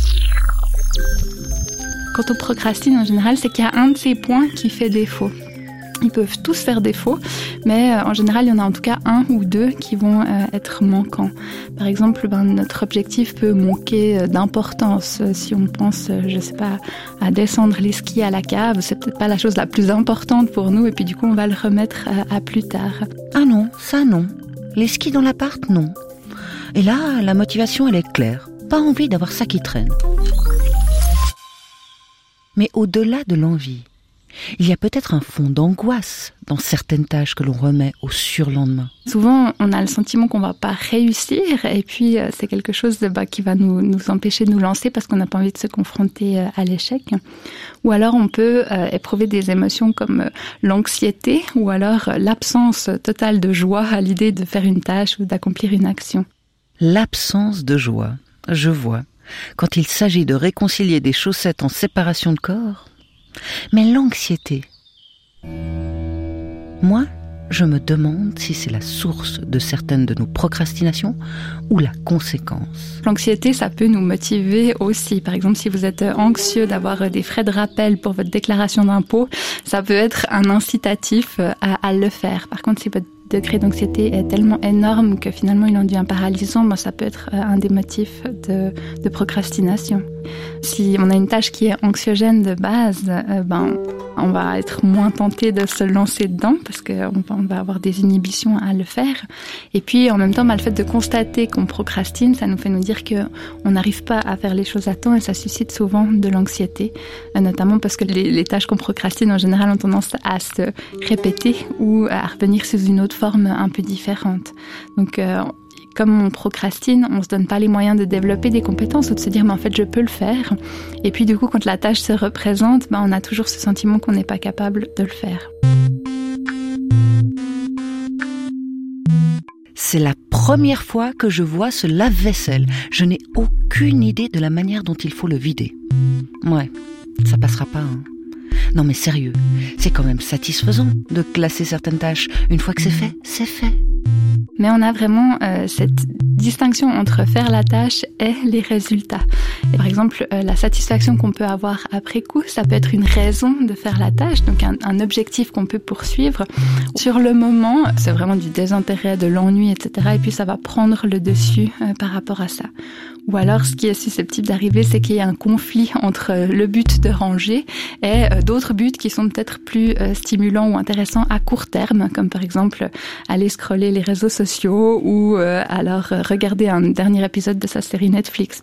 Quand on procrastine en général, c'est qu'il y a un de ces points qui fait défaut. Ils peuvent tous faire défaut, mais en général, il y en a en tout cas un ou deux qui vont être manquants. Par exemple, notre objectif peut manquer d'importance. Si on pense, je sais pas, à descendre les skis à la cave, c'est peut-être pas la chose la plus importante pour nous, et puis du coup, on va le remettre à plus tard. Ah non, ça non. Les skis dans l'appart, non. Et là, la motivation, elle est claire. Pas envie d'avoir ça qui traîne. Mais au-delà de l'envie, il y a peut-être un fond d'angoisse dans certaines tâches que l'on remet au surlendemain. Souvent, on a le sentiment qu'on va pas réussir, et puis c'est quelque chose qui va nous empêcher de nous lancer parce qu'on n'a pas envie de se confronter à l'échec. Ou alors on peut éprouver des émotions comme l'anxiété, ou alors l'absence totale de joie à l'idée de faire une tâche ou d'accomplir une action. L'absence de joie, je vois, quand il s'agit de réconcilier des chaussettes en séparation de corps. Mais l'anxiété, moi, je me demande si c'est la source de certaines de nos procrastinations ou la conséquence. L'anxiété, ça peut nous motiver aussi. Par exemple, si vous êtes anxieux d'avoir des frais de rappel pour votre déclaration d'impôt, ça peut être un incitatif à le faire. Par contre, si votre degré d'anxiété est tellement énorme que finalement il en devient paralysant, ça peut être un des motifs de procrastination. Si on a une tâche qui est anxiogène de base, on va être moins tenté de se lancer dedans parce qu'on va avoir des inhibitions à le faire. Et puis en même temps, le fait de constater qu'on procrastine, ça nous fait nous dire qu'on n'arrive pas à faire les choses à temps, et ça suscite souvent de l'anxiété, notamment parce que les tâches qu'on procrastine en général ont tendance à se répéter ou à revenir sous une autre forme un peu différente. Donc comme on procrastine, on se donne pas les moyens de développer des compétences ou de se dire mais en fait je peux le faire. Et puis du coup quand la tâche se représente, on a toujours ce sentiment qu'on n'est pas capable de le faire. C'est la première fois que je vois ce lave-vaisselle. Je n'ai aucune idée de la manière dont il faut le vider. Ouais, ça passera pas, hein. Non mais sérieux, c'est quand même satisfaisant de classer certaines tâches. Une fois que c'est fait, c'est fait. Mais on a vraiment cette distinction entre faire la tâche et les résultats. Et par exemple, la satisfaction qu'on peut avoir après coup, ça peut être une raison de faire la tâche, donc un objectif qu'on peut poursuivre. Sur le moment, c'est vraiment du désintérêt, de l'ennui, etc. Et puis ça va prendre le dessus par rapport à ça. Ou alors, ce qui est susceptible d'arriver, c'est qu'il y a un conflit entre le but de ranger et d'autres buts qui sont peut-être plus stimulants ou intéressants à court terme, comme par exemple aller scroller les réseaux sociaux ou alors regarder un dernier épisode de sa série Netflix.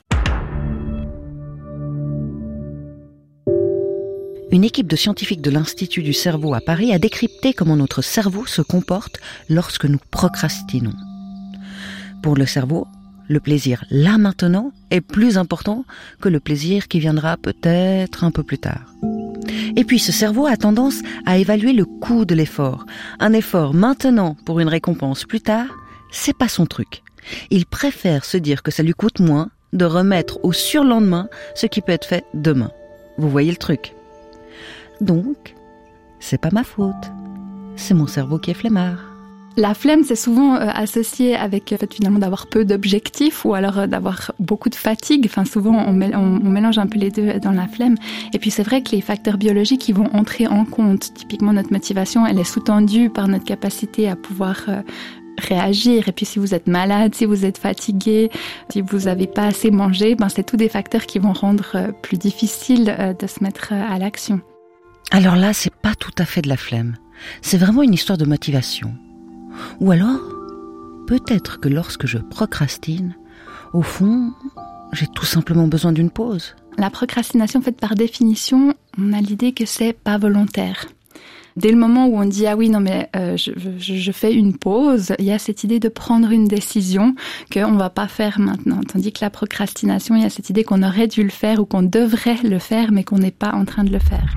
Une équipe de scientifiques de l'Institut du cerveau à Paris a décrypté comment notre cerveau se comporte lorsque nous procrastinons. Pour le cerveau, le plaisir là maintenant est plus important que le plaisir qui viendra peut-être un peu plus tard. Et puis ce cerveau a tendance à évaluer le coût de l'effort. Un effort maintenant pour une récompense plus tard, c'est pas son truc. Il préfère se dire que ça lui coûte moins de remettre au surlendemain ce qui peut être fait demain. Vous voyez le truc? Donc, c'est pas ma faute. C'est mon cerveau qui est flemmard. La flemme, c'est souvent associé avec le fait finalement d'avoir peu d'objectifs ou alors d'avoir beaucoup de fatigue. Enfin, souvent, on mélange un peu les deux dans la flemme. Et puis, c'est vrai que les facteurs biologiques, ils vont entrer en compte. Typiquement, notre motivation, elle est sous-tendue par notre capacité à pouvoir réagir. Et puis, si vous êtes malade, si vous êtes fatigué, si vous n'avez pas assez mangé, c'est tous des facteurs qui vont rendre plus difficile de se mettre à l'action. Alors là, c'est pas tout à fait de la flemme. C'est vraiment une histoire de motivation. Ou alors, peut-être que lorsque je procrastine, au fond, j'ai tout simplement besoin d'une pause. La procrastination, en fait, par définition, on a l'idée que c'est pas volontaire. Dès le moment où on dit « Ah oui, non mais je fais une pause », il y a cette idée de prendre une décision qu'on ne va pas faire maintenant. Tandis que la procrastination, il y a cette idée qu'on aurait dû le faire ou qu'on devrait le faire, mais qu'on n'est pas en train de le faire.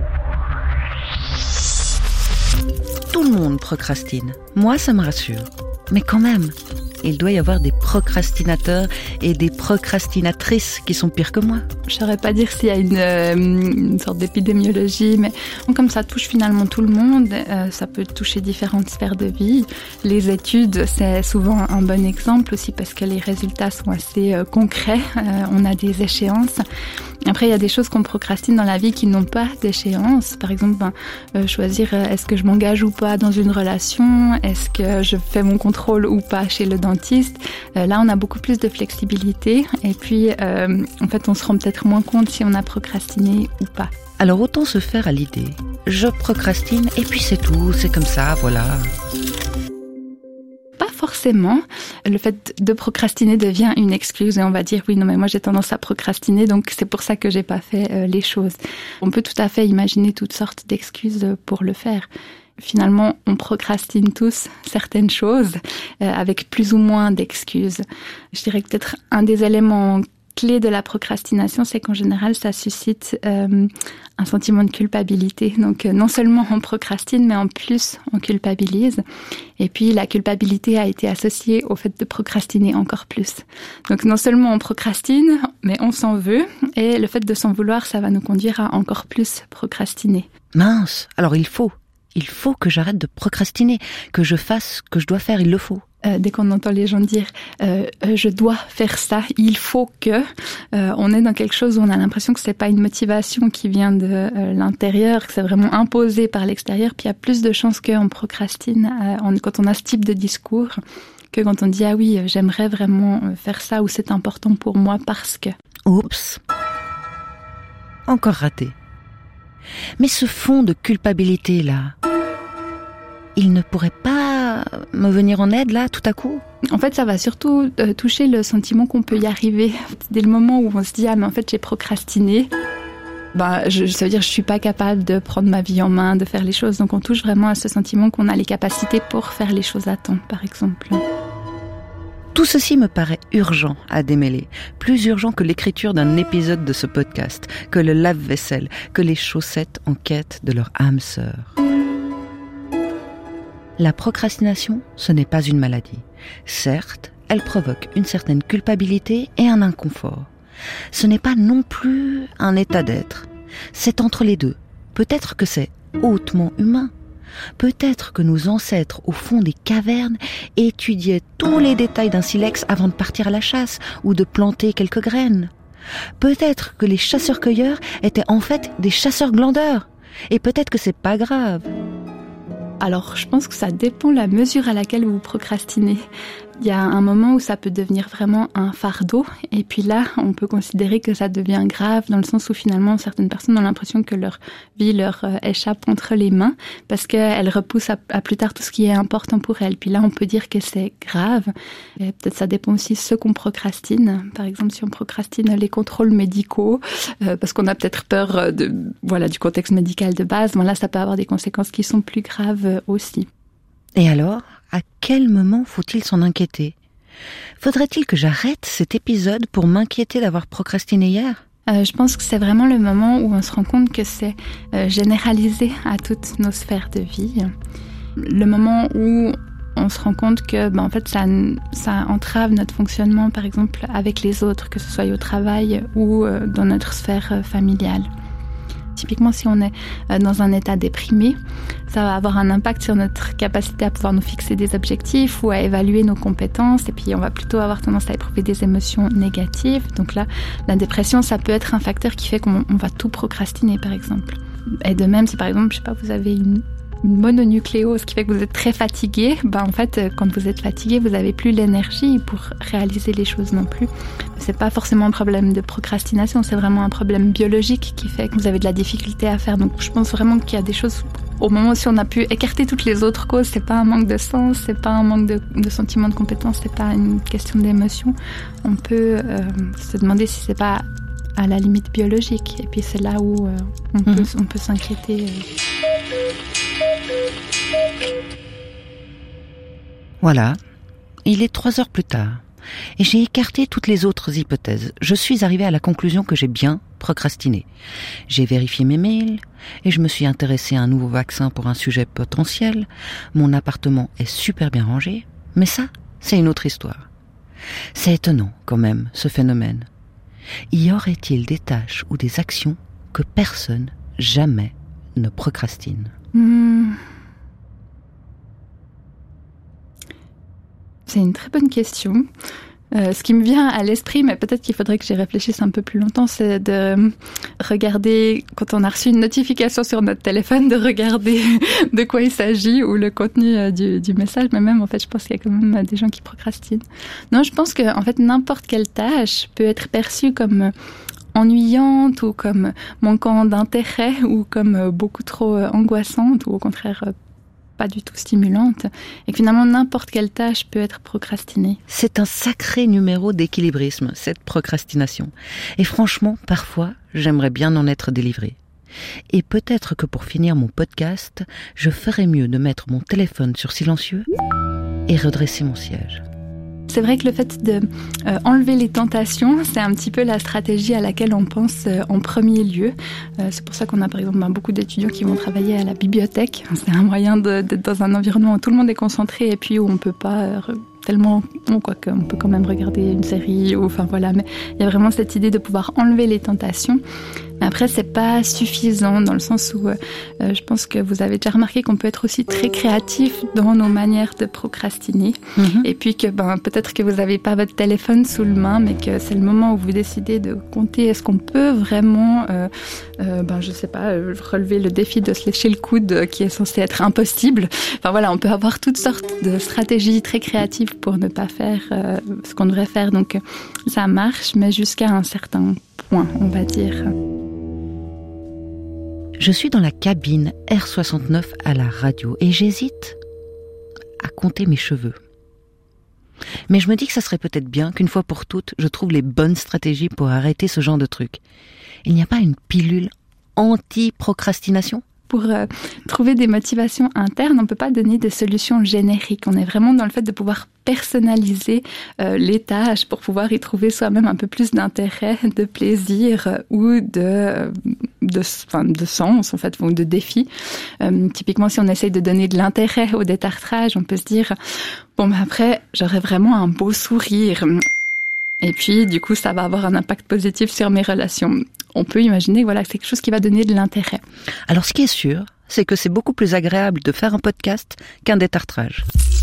Tout le monde procrastine. Moi, ça me rassure. Mais quand même, il doit y avoir des procrastinateurs et des procrastinatrices qui sont pires que moi. Je ne saurais pas dire s'il y a une sorte d'épidémiologie, mais comme ça touche finalement tout le monde, ça peut toucher différentes sphères de vie. Les études, c'est souvent un bon exemple aussi parce que les résultats sont assez concrets. On a des échéances. Après, il y a des choses qu'on procrastine dans la vie qui n'ont pas d'échéance. Par exemple, choisir est-ce que je m'engage ou pas dans une relation, est-ce que je fais mon contrôle ou pas chez le dentiste. Là, on a beaucoup plus de flexibilité et puis, en fait, on se rend peut-être moins compte si on a procrastiné ou pas. Alors autant se faire à l'idée. Je procrastine et puis c'est tout, c'est comme ça, voilà. Pas forcément. Le fait de procrastiner devient une excuse et on va dire oui, non mais moi j'ai tendance à procrastiner donc c'est pour ça que j'ai pas fait les choses. On peut tout à fait imaginer toutes sortes d'excuses pour le faire. Finalement, on procrastine tous certaines choses avec plus ou moins d'excuses. Je dirais que peut-être un des éléments clés de la procrastination, c'est qu'en général, ça suscite un sentiment de culpabilité. Donc, non seulement on procrastine, mais en plus, on culpabilise. Et puis, la culpabilité a été associée au fait de procrastiner encore plus. Donc, non seulement on procrastine, mais on s'en veut. Et le fait de s'en vouloir, ça va nous conduire à encore plus procrastiner. Mince, alors il faut que j'arrête de procrastiner, que je fasse ce que je dois faire, il le faut. Dès qu'on entend les gens dire je dois faire ça, il faut que, on est dans quelque chose où on a l'impression que c'est pas une motivation qui vient de l'intérieur, que c'est vraiment imposé par l'extérieur, puis il y a plus de chances qu'on procrastine quand on a ce type de discours que quand on dit ah oui, j'aimerais vraiment faire ça ou c'est important pour moi parce que. Oups. Encore raté. Mais ce fond de culpabilité-là, il ne pourrait pas me venir en aide, là, tout à coup ? En fait, ça va surtout toucher le sentiment qu'on peut y arriver. Dès le moment où on se dit « Ah, mais en fait, j'ai procrastiné », ça veut dire que je suis pas capable de prendre ma vie en main, de faire les choses. Donc, on touche vraiment à ce sentiment qu'on a les capacités pour faire les choses à temps, par exemple. Tout ceci me paraît urgent à démêler, plus urgent que l'écriture d'un épisode de ce podcast, que le lave-vaisselle, que les chaussettes en quête de leur âme sœur. La procrastination, ce n'est pas une maladie. Certes, elle provoque une certaine culpabilité et un inconfort. Ce n'est pas non plus un état d'être. C'est entre les deux. Peut-être que c'est hautement humain. Peut-être que nos ancêtres, au fond des cavernes, étudiaient tous les détails d'un silex avant de partir à la chasse ou de planter quelques graines. Peut-être que les chasseurs-cueilleurs étaient en fait des chasseurs-glandeurs. Et peut-être que c'est pas grave. Alors, je pense que ça dépend de la mesure à laquelle vous procrastinez. Il y a un moment où ça peut devenir vraiment un fardeau, et puis là, on peut considérer que ça devient grave, dans le sens où finalement, certaines personnes ont l'impression que leur vie leur échappe entre les mains, parce qu'elles repoussent à plus tard tout ce qui est important pour elles. Puis là, on peut dire que c'est grave. Et peut-être ça dépend aussi de ce qu'on procrastine. Par exemple, si on procrastine les contrôles médicaux, parce qu'on a peut-être peur du contexte médical de base, là, ça peut avoir des conséquences qui sont plus graves aussi. Et alors, à quel moment faut-il s'en inquiéter ? Faudrait-il que j'arrête cet épisode pour m'inquiéter d'avoir procrastiné hier ? Je pense que c'est vraiment le moment où on se rend compte que c'est généralisé à toutes nos sphères de vie. Le moment où on se rend compte que en fait, ça entrave notre fonctionnement, par exemple, avec les autres, que ce soit au travail ou dans notre sphère familiale. Typiquement, si on est dans un état déprimé, ça va avoir un impact sur notre capacité à pouvoir nous fixer des objectifs ou à évaluer nos compétences. Et puis, on va plutôt avoir tendance à éprouver des émotions négatives. Donc là, la dépression, ça peut être un facteur qui fait qu'on va tout procrastiner, par exemple. Et de même, si par exemple, je sais pas, vous avez une mononucléose qui fait que vous êtes très fatigué, en fait, quand vous êtes fatigué, vous n'avez plus l'énergie pour réaliser les choses non plus. C'est pas forcément un problème de procrastination, c'est vraiment un problème biologique qui fait que vous avez de la difficulté à faire. Donc, je pense vraiment qu'il y a des choses au moment où si on a pu écarter toutes les autres causes, c'est pas un manque de sens, c'est pas un manque de sentiment de compétence, c'est pas une question d'émotion. On peut se demander si c'est pas à la limite biologique. Et puis c'est là où on peut s'inquiéter. Voilà, il est 3 heures plus tard. Et j'ai écarté toutes les autres hypothèses. Je suis arrivée à la conclusion que j'ai bien procrastiné. J'ai vérifié mes mails et je me suis intéressée à un nouveau vaccin pour un sujet potentiel. Mon appartement est super bien rangé, mais ça, c'est une autre histoire. C'est étonnant quand même, ce phénomène. Y aurait-il des tâches ou des actions que personne, jamais, ne procrastine ? C'est une très bonne question. Ce qui me vient à l'esprit, mais peut-être qu'il faudrait que j'y réfléchisse un peu plus longtemps, c'est de regarder, quand on a reçu une notification sur notre téléphone, de regarder de quoi il s'agit ou le contenu du message. Mais même, en fait, je pense qu'il y a quand même des gens qui procrastinent. Non, je pense que, en fait, n'importe quelle tâche peut être perçue comme ennuyante ou comme manquant d'intérêt ou comme beaucoup trop angoissante ou au contraire pas du tout stimulante, et que finalement n'importe quelle tâche peut être procrastinée. C'est un sacré numéro d'équilibrisme, cette procrastination. Et franchement, parfois, j'aimerais bien en être délivrée. Et peut-être que pour finir mon podcast, je ferais mieux de mettre mon téléphone sur silencieux et redresser mon siège. C'est vrai que le fait de enlever les tentations, c'est un petit peu la stratégie à laquelle on pense en premier lieu. C'est pour ça qu'on a par exemple beaucoup d'étudiants qui vont travailler à la bibliothèque. C'est un moyen d'être dans un environnement où tout le monde est concentré et puis où on peut pas tellement, quoique on peut quand même regarder une série, ou enfin voilà, mais il y a vraiment cette idée de pouvoir enlever les tentations. Mais après, c'est pas suffisant dans le sens où je pense que vous avez déjà remarqué qu'on peut être aussi très créatif dans nos manières de procrastiner. Et puis que peut-être que vous n'avez pas votre téléphone sous le main, mais que c'est le moment où vous décidez de compter est-ce qu'on peut vraiment, je sais pas, relever le défi de se lécher le coude qui est censé être impossible. Enfin voilà, on peut avoir toutes sortes de stratégies très créatives pour ne pas faire ce qu'on devrait faire. Donc ça marche, mais jusqu'à un certain point, on va dire. Je suis dans la cabine R69 à la radio et j'hésite à compter mes cheveux. Mais je me dis que ça serait peut-être bien qu'une fois pour toutes, je trouve les bonnes stratégies pour arrêter ce genre de truc. Il n'y a pas une pilule anti-procrastination ? Pour trouver des motivations internes, on ne peut pas donner des solutions génériques. On est vraiment dans le fait de pouvoir personnaliser les tâches pour pouvoir y trouver soi-même un peu plus d'intérêt, de plaisir ou de sens, en fait, ou de défi. Typiquement, si on essaye de donner de l'intérêt au détartrage, on peut se dire « Bon, mais après, j'aurais vraiment un beau sourire ». Et puis, du coup, ça va avoir un impact positif sur mes relations. On peut imaginer que c'est quelque chose qui va donner de l'intérêt. Alors, ce qui est sûr, c'est que c'est beaucoup plus agréable de faire un podcast qu'un détartrage.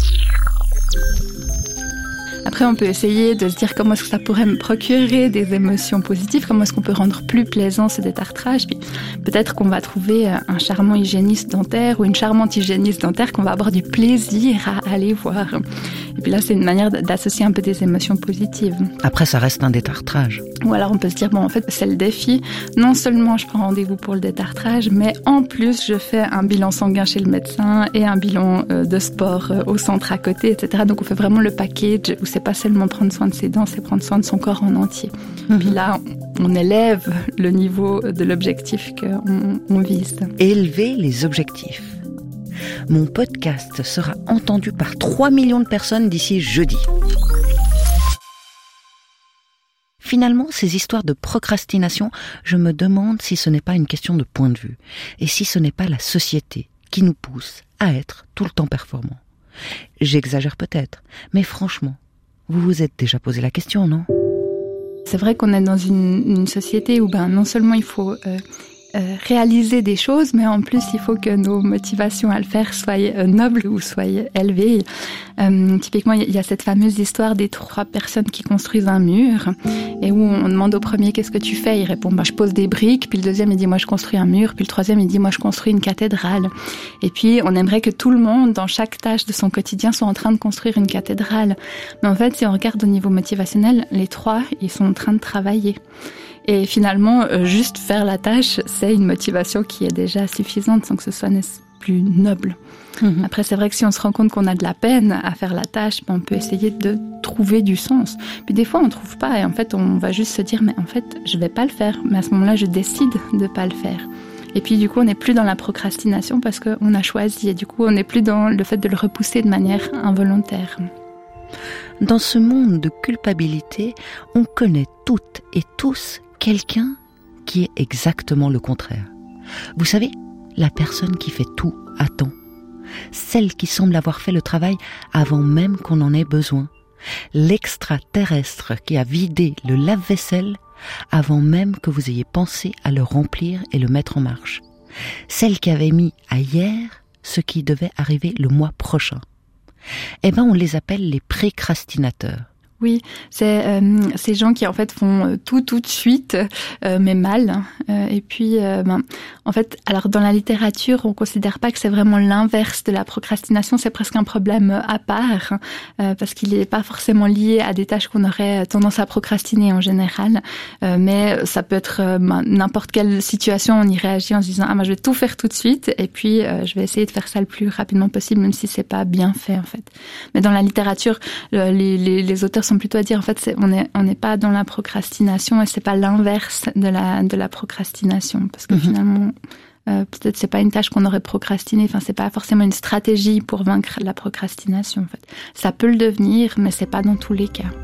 Après, on peut essayer de se dire comment est-ce que ça pourrait me procurer des émotions positives, comment est-ce qu'on peut rendre plus plaisant ce détartrage. Puis peut-être qu'on va trouver un charmant hygiéniste dentaire ou une charmante hygiéniste dentaire qu'on va avoir du plaisir à aller voir. Et puis là, c'est une manière d'associer un peu des émotions positives. Après, ça reste un détartrage. Ou alors on peut se dire, en fait, c'est le défi. Non seulement je prends rendez-vous pour le détartrage, mais en plus, je fais un bilan sanguin chez le médecin et un bilan de sport au centre à côté, etc. Donc on fait vraiment le package où c'est pas seulement prendre soin de ses dents, c'est prendre soin de son corps en entier. Puis là, on élève le niveau de l'objectif qu'on vise. Élever les objectifs. Mon podcast sera entendu par 3 millions de personnes d'ici jeudi. Finalement, ces histoires de procrastination, je me demande si ce n'est pas une question de point de vue, et si ce n'est pas la société qui nous pousse à être tout le temps performants. J'exagère peut-être, mais franchement, vous vous êtes déjà posé la question, non ? C'est vrai qu'on est dans une société où non seulement il faut réaliser des choses, mais en plus il faut que nos motivations à le faire soient nobles ou soient élevées. Typiquement, il y a cette fameuse histoire des 3 personnes qui construisent un mur et où on demande au premier qu'est-ce que tu fais, il répond je pose des briques, puis le deuxième il dit moi je construis un mur, puis le troisième il dit moi je construis une cathédrale. Et puis on aimerait que tout le monde dans chaque tâche de son quotidien soit en train de construire une cathédrale. Mais en fait, si on regarde au niveau motivationnel, les 3 ils sont en train de travailler. Et finalement, juste faire la tâche, c'est une motivation qui est déjà suffisante sans que ce soit plus noble. Après, c'est vrai que si on se rend compte qu'on a de la peine à faire la tâche, on peut essayer de trouver du sens. Puis des fois, on ne trouve pas et en fait, on va juste se dire, mais en fait, je vais pas le faire. Mais à ce moment-là, je décide de pas le faire. Et puis du coup, on n'est plus dans la procrastination parce qu'on a choisi. Et du coup, on n'est plus dans le fait de le repousser de manière involontaire. Dans ce monde de culpabilité, on connaît toutes et tous quelqu'un qui est exactement le contraire. Vous savez, la personne qui fait tout à temps. Celle qui semble avoir fait le travail avant même qu'on en ait besoin. L'extraterrestre qui a vidé le lave-vaisselle avant même que vous ayez pensé à le remplir et le mettre en marche. Celle qui avait mis à hier ce qui devait arriver le mois prochain. On les appelle les précrastinateurs. Oui, c'est ces gens qui en fait font tout de suite, mais mal. Et puis, en fait, alors dans la littérature, on considère pas que c'est vraiment l'inverse de la procrastination. C'est presque un problème à part, parce qu'il n'est pas forcément lié à des tâches qu'on aurait tendance à procrastiner en général. Mais ça peut être n'importe quelle situation, on y réagit en se disant je vais tout faire tout de suite, et puis je vais essayer de faire ça le plus rapidement possible, même si c'est pas bien fait en fait. Mais dans la littérature, les auteurs sont plutôt à dire en fait on n'est pas dans la procrastination et c'est pas l'inverse de la procrastination parce que finalement peut-être c'est pas une tâche qu'on aurait procrastinée, enfin c'est pas forcément une stratégie pour vaincre la procrastination en fait. Ça peut le devenir mais c'est pas dans tous les cas.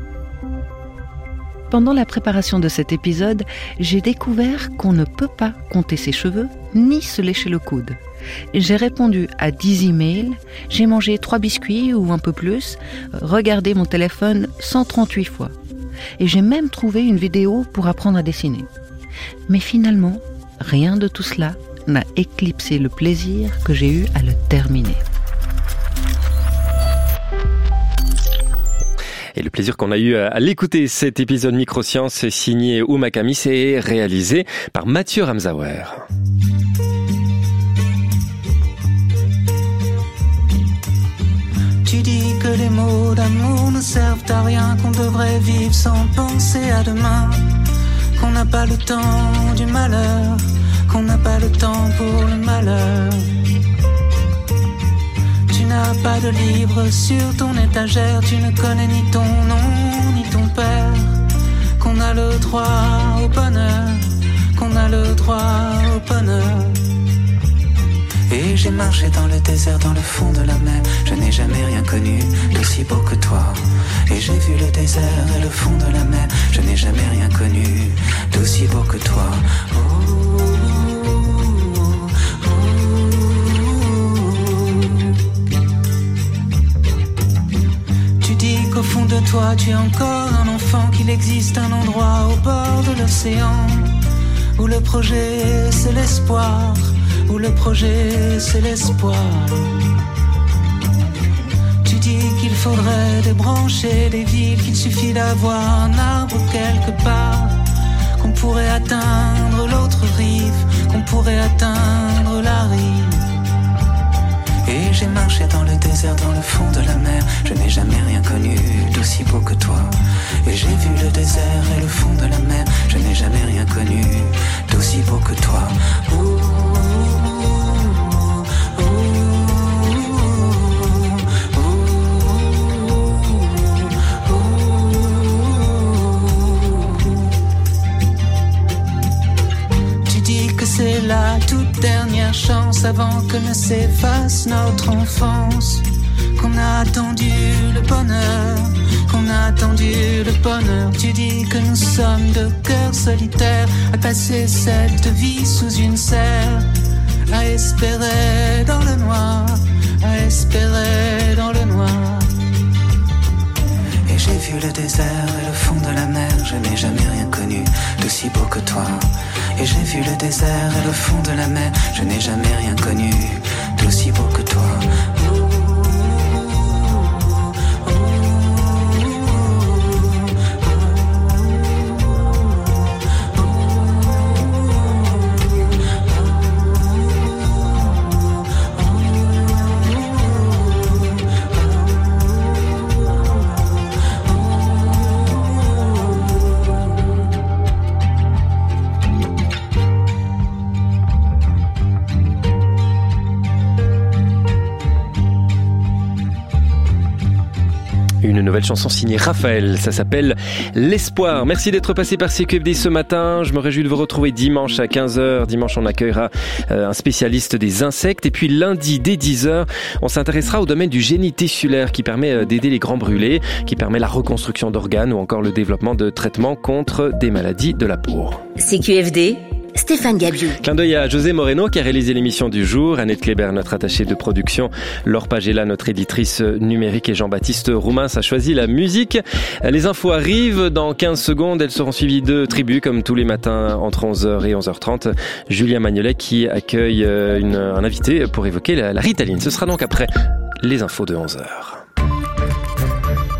Pendant la préparation de cet épisode, j'ai découvert qu'on ne peut pas compter ses cheveux ni se lécher le coude. J'ai répondu à 10 emails, j'ai mangé 3 biscuits ou un peu plus, regardé mon téléphone 138 fois. Et j'ai même trouvé une vidéo pour apprendre à dessiner. Mais finalement, rien de tout cela n'a éclipsé le plaisir que j'ai eu à le terminer. Et le plaisir qu'on a eu à l'écouter, cet épisode Microsciences signé Ouma Kamis et réalisé par Mathieu Ramsauer. Tu dis que les mots d'amour ne servent à rien, qu'on devrait vivre sans penser à demain, qu'on n'a pas le temps du malheur, qu'on n'a pas le temps pour le malheur. Tu n'as pas de livre sur ton étagère, tu ne connais ni ton nom ni ton père, qu'on a le droit au bonheur, qu'on a le droit au bonheur. Et j'ai marché dans le désert, dans le fond de la mer, je n'ai jamais rien connu d'aussi beau que toi. Et j'ai vu le désert et le fond de la mer, je n'ai jamais rien connu d'aussi beau que toi. Tu dis qu'au fond de toi tu es encore un enfant, qu'il existe un endroit au bord de l'océan où le projet c'est l'espoir, où le projet c'est l'espoir. Tu dis qu'il faudrait débrancher des villes, qu'il suffit d'avoir un arbre quelque part, qu'on pourrait atteindre l'autre rive, qu'on pourrait atteindre la rive. Et j'ai marché dans le désert, dans le fond de la mer, je n'ai jamais rien connu d'aussi beau que toi. Et j'ai vu le désert et le fond de la mer, je n'ai jamais rien connu d'aussi beau que toi. C'est la toute dernière chance avant que ne s'efface notre enfance, qu'on a attendu le bonheur, qu'on a attendu le bonheur. Tu dis que nous sommes de cœurs solitaires à passer cette vie sous une serre, à espérer dans le noir, à espérer dans le noir. Et j'ai vu le désert et le fond de la mer, je n'ai jamais rien connu d'aussi beau que toi. Et j'ai vu le désert et le fond de la mer, je n'ai jamais rien connu d'aussi beau que toi. une nouvelle chanson signée Raphaël. Ça s'appelle L'Espoir. Merci d'être passé par CQFD ce matin. Je me réjouis de vous retrouver dimanche à 15h. Dimanche, on accueillera un spécialiste des insectes. Et puis lundi, dès 10h, on s'intéressera au domaine du génie tissulaire qui permet d'aider les grands brûlés, qui permet la reconstruction d'organes ou encore le développement de traitements contre des maladies de la peau. CQFD, Stéphane Gabiou. Clin d'œil à José Moreno qui a réalisé l'émission du jour, Annette Kléber, notre attachée de production, Laure Pagella, notre éditrice numérique, et Jean-Baptiste Roumins a choisi la musique. Les infos arrivent dans 15 secondes. Elles seront suivies de Tribu comme tous les matins entre 11h et 11h30. Julien Magnolet qui accueille un invité pour évoquer la Ritaline. Ce sera donc après les infos de 11h.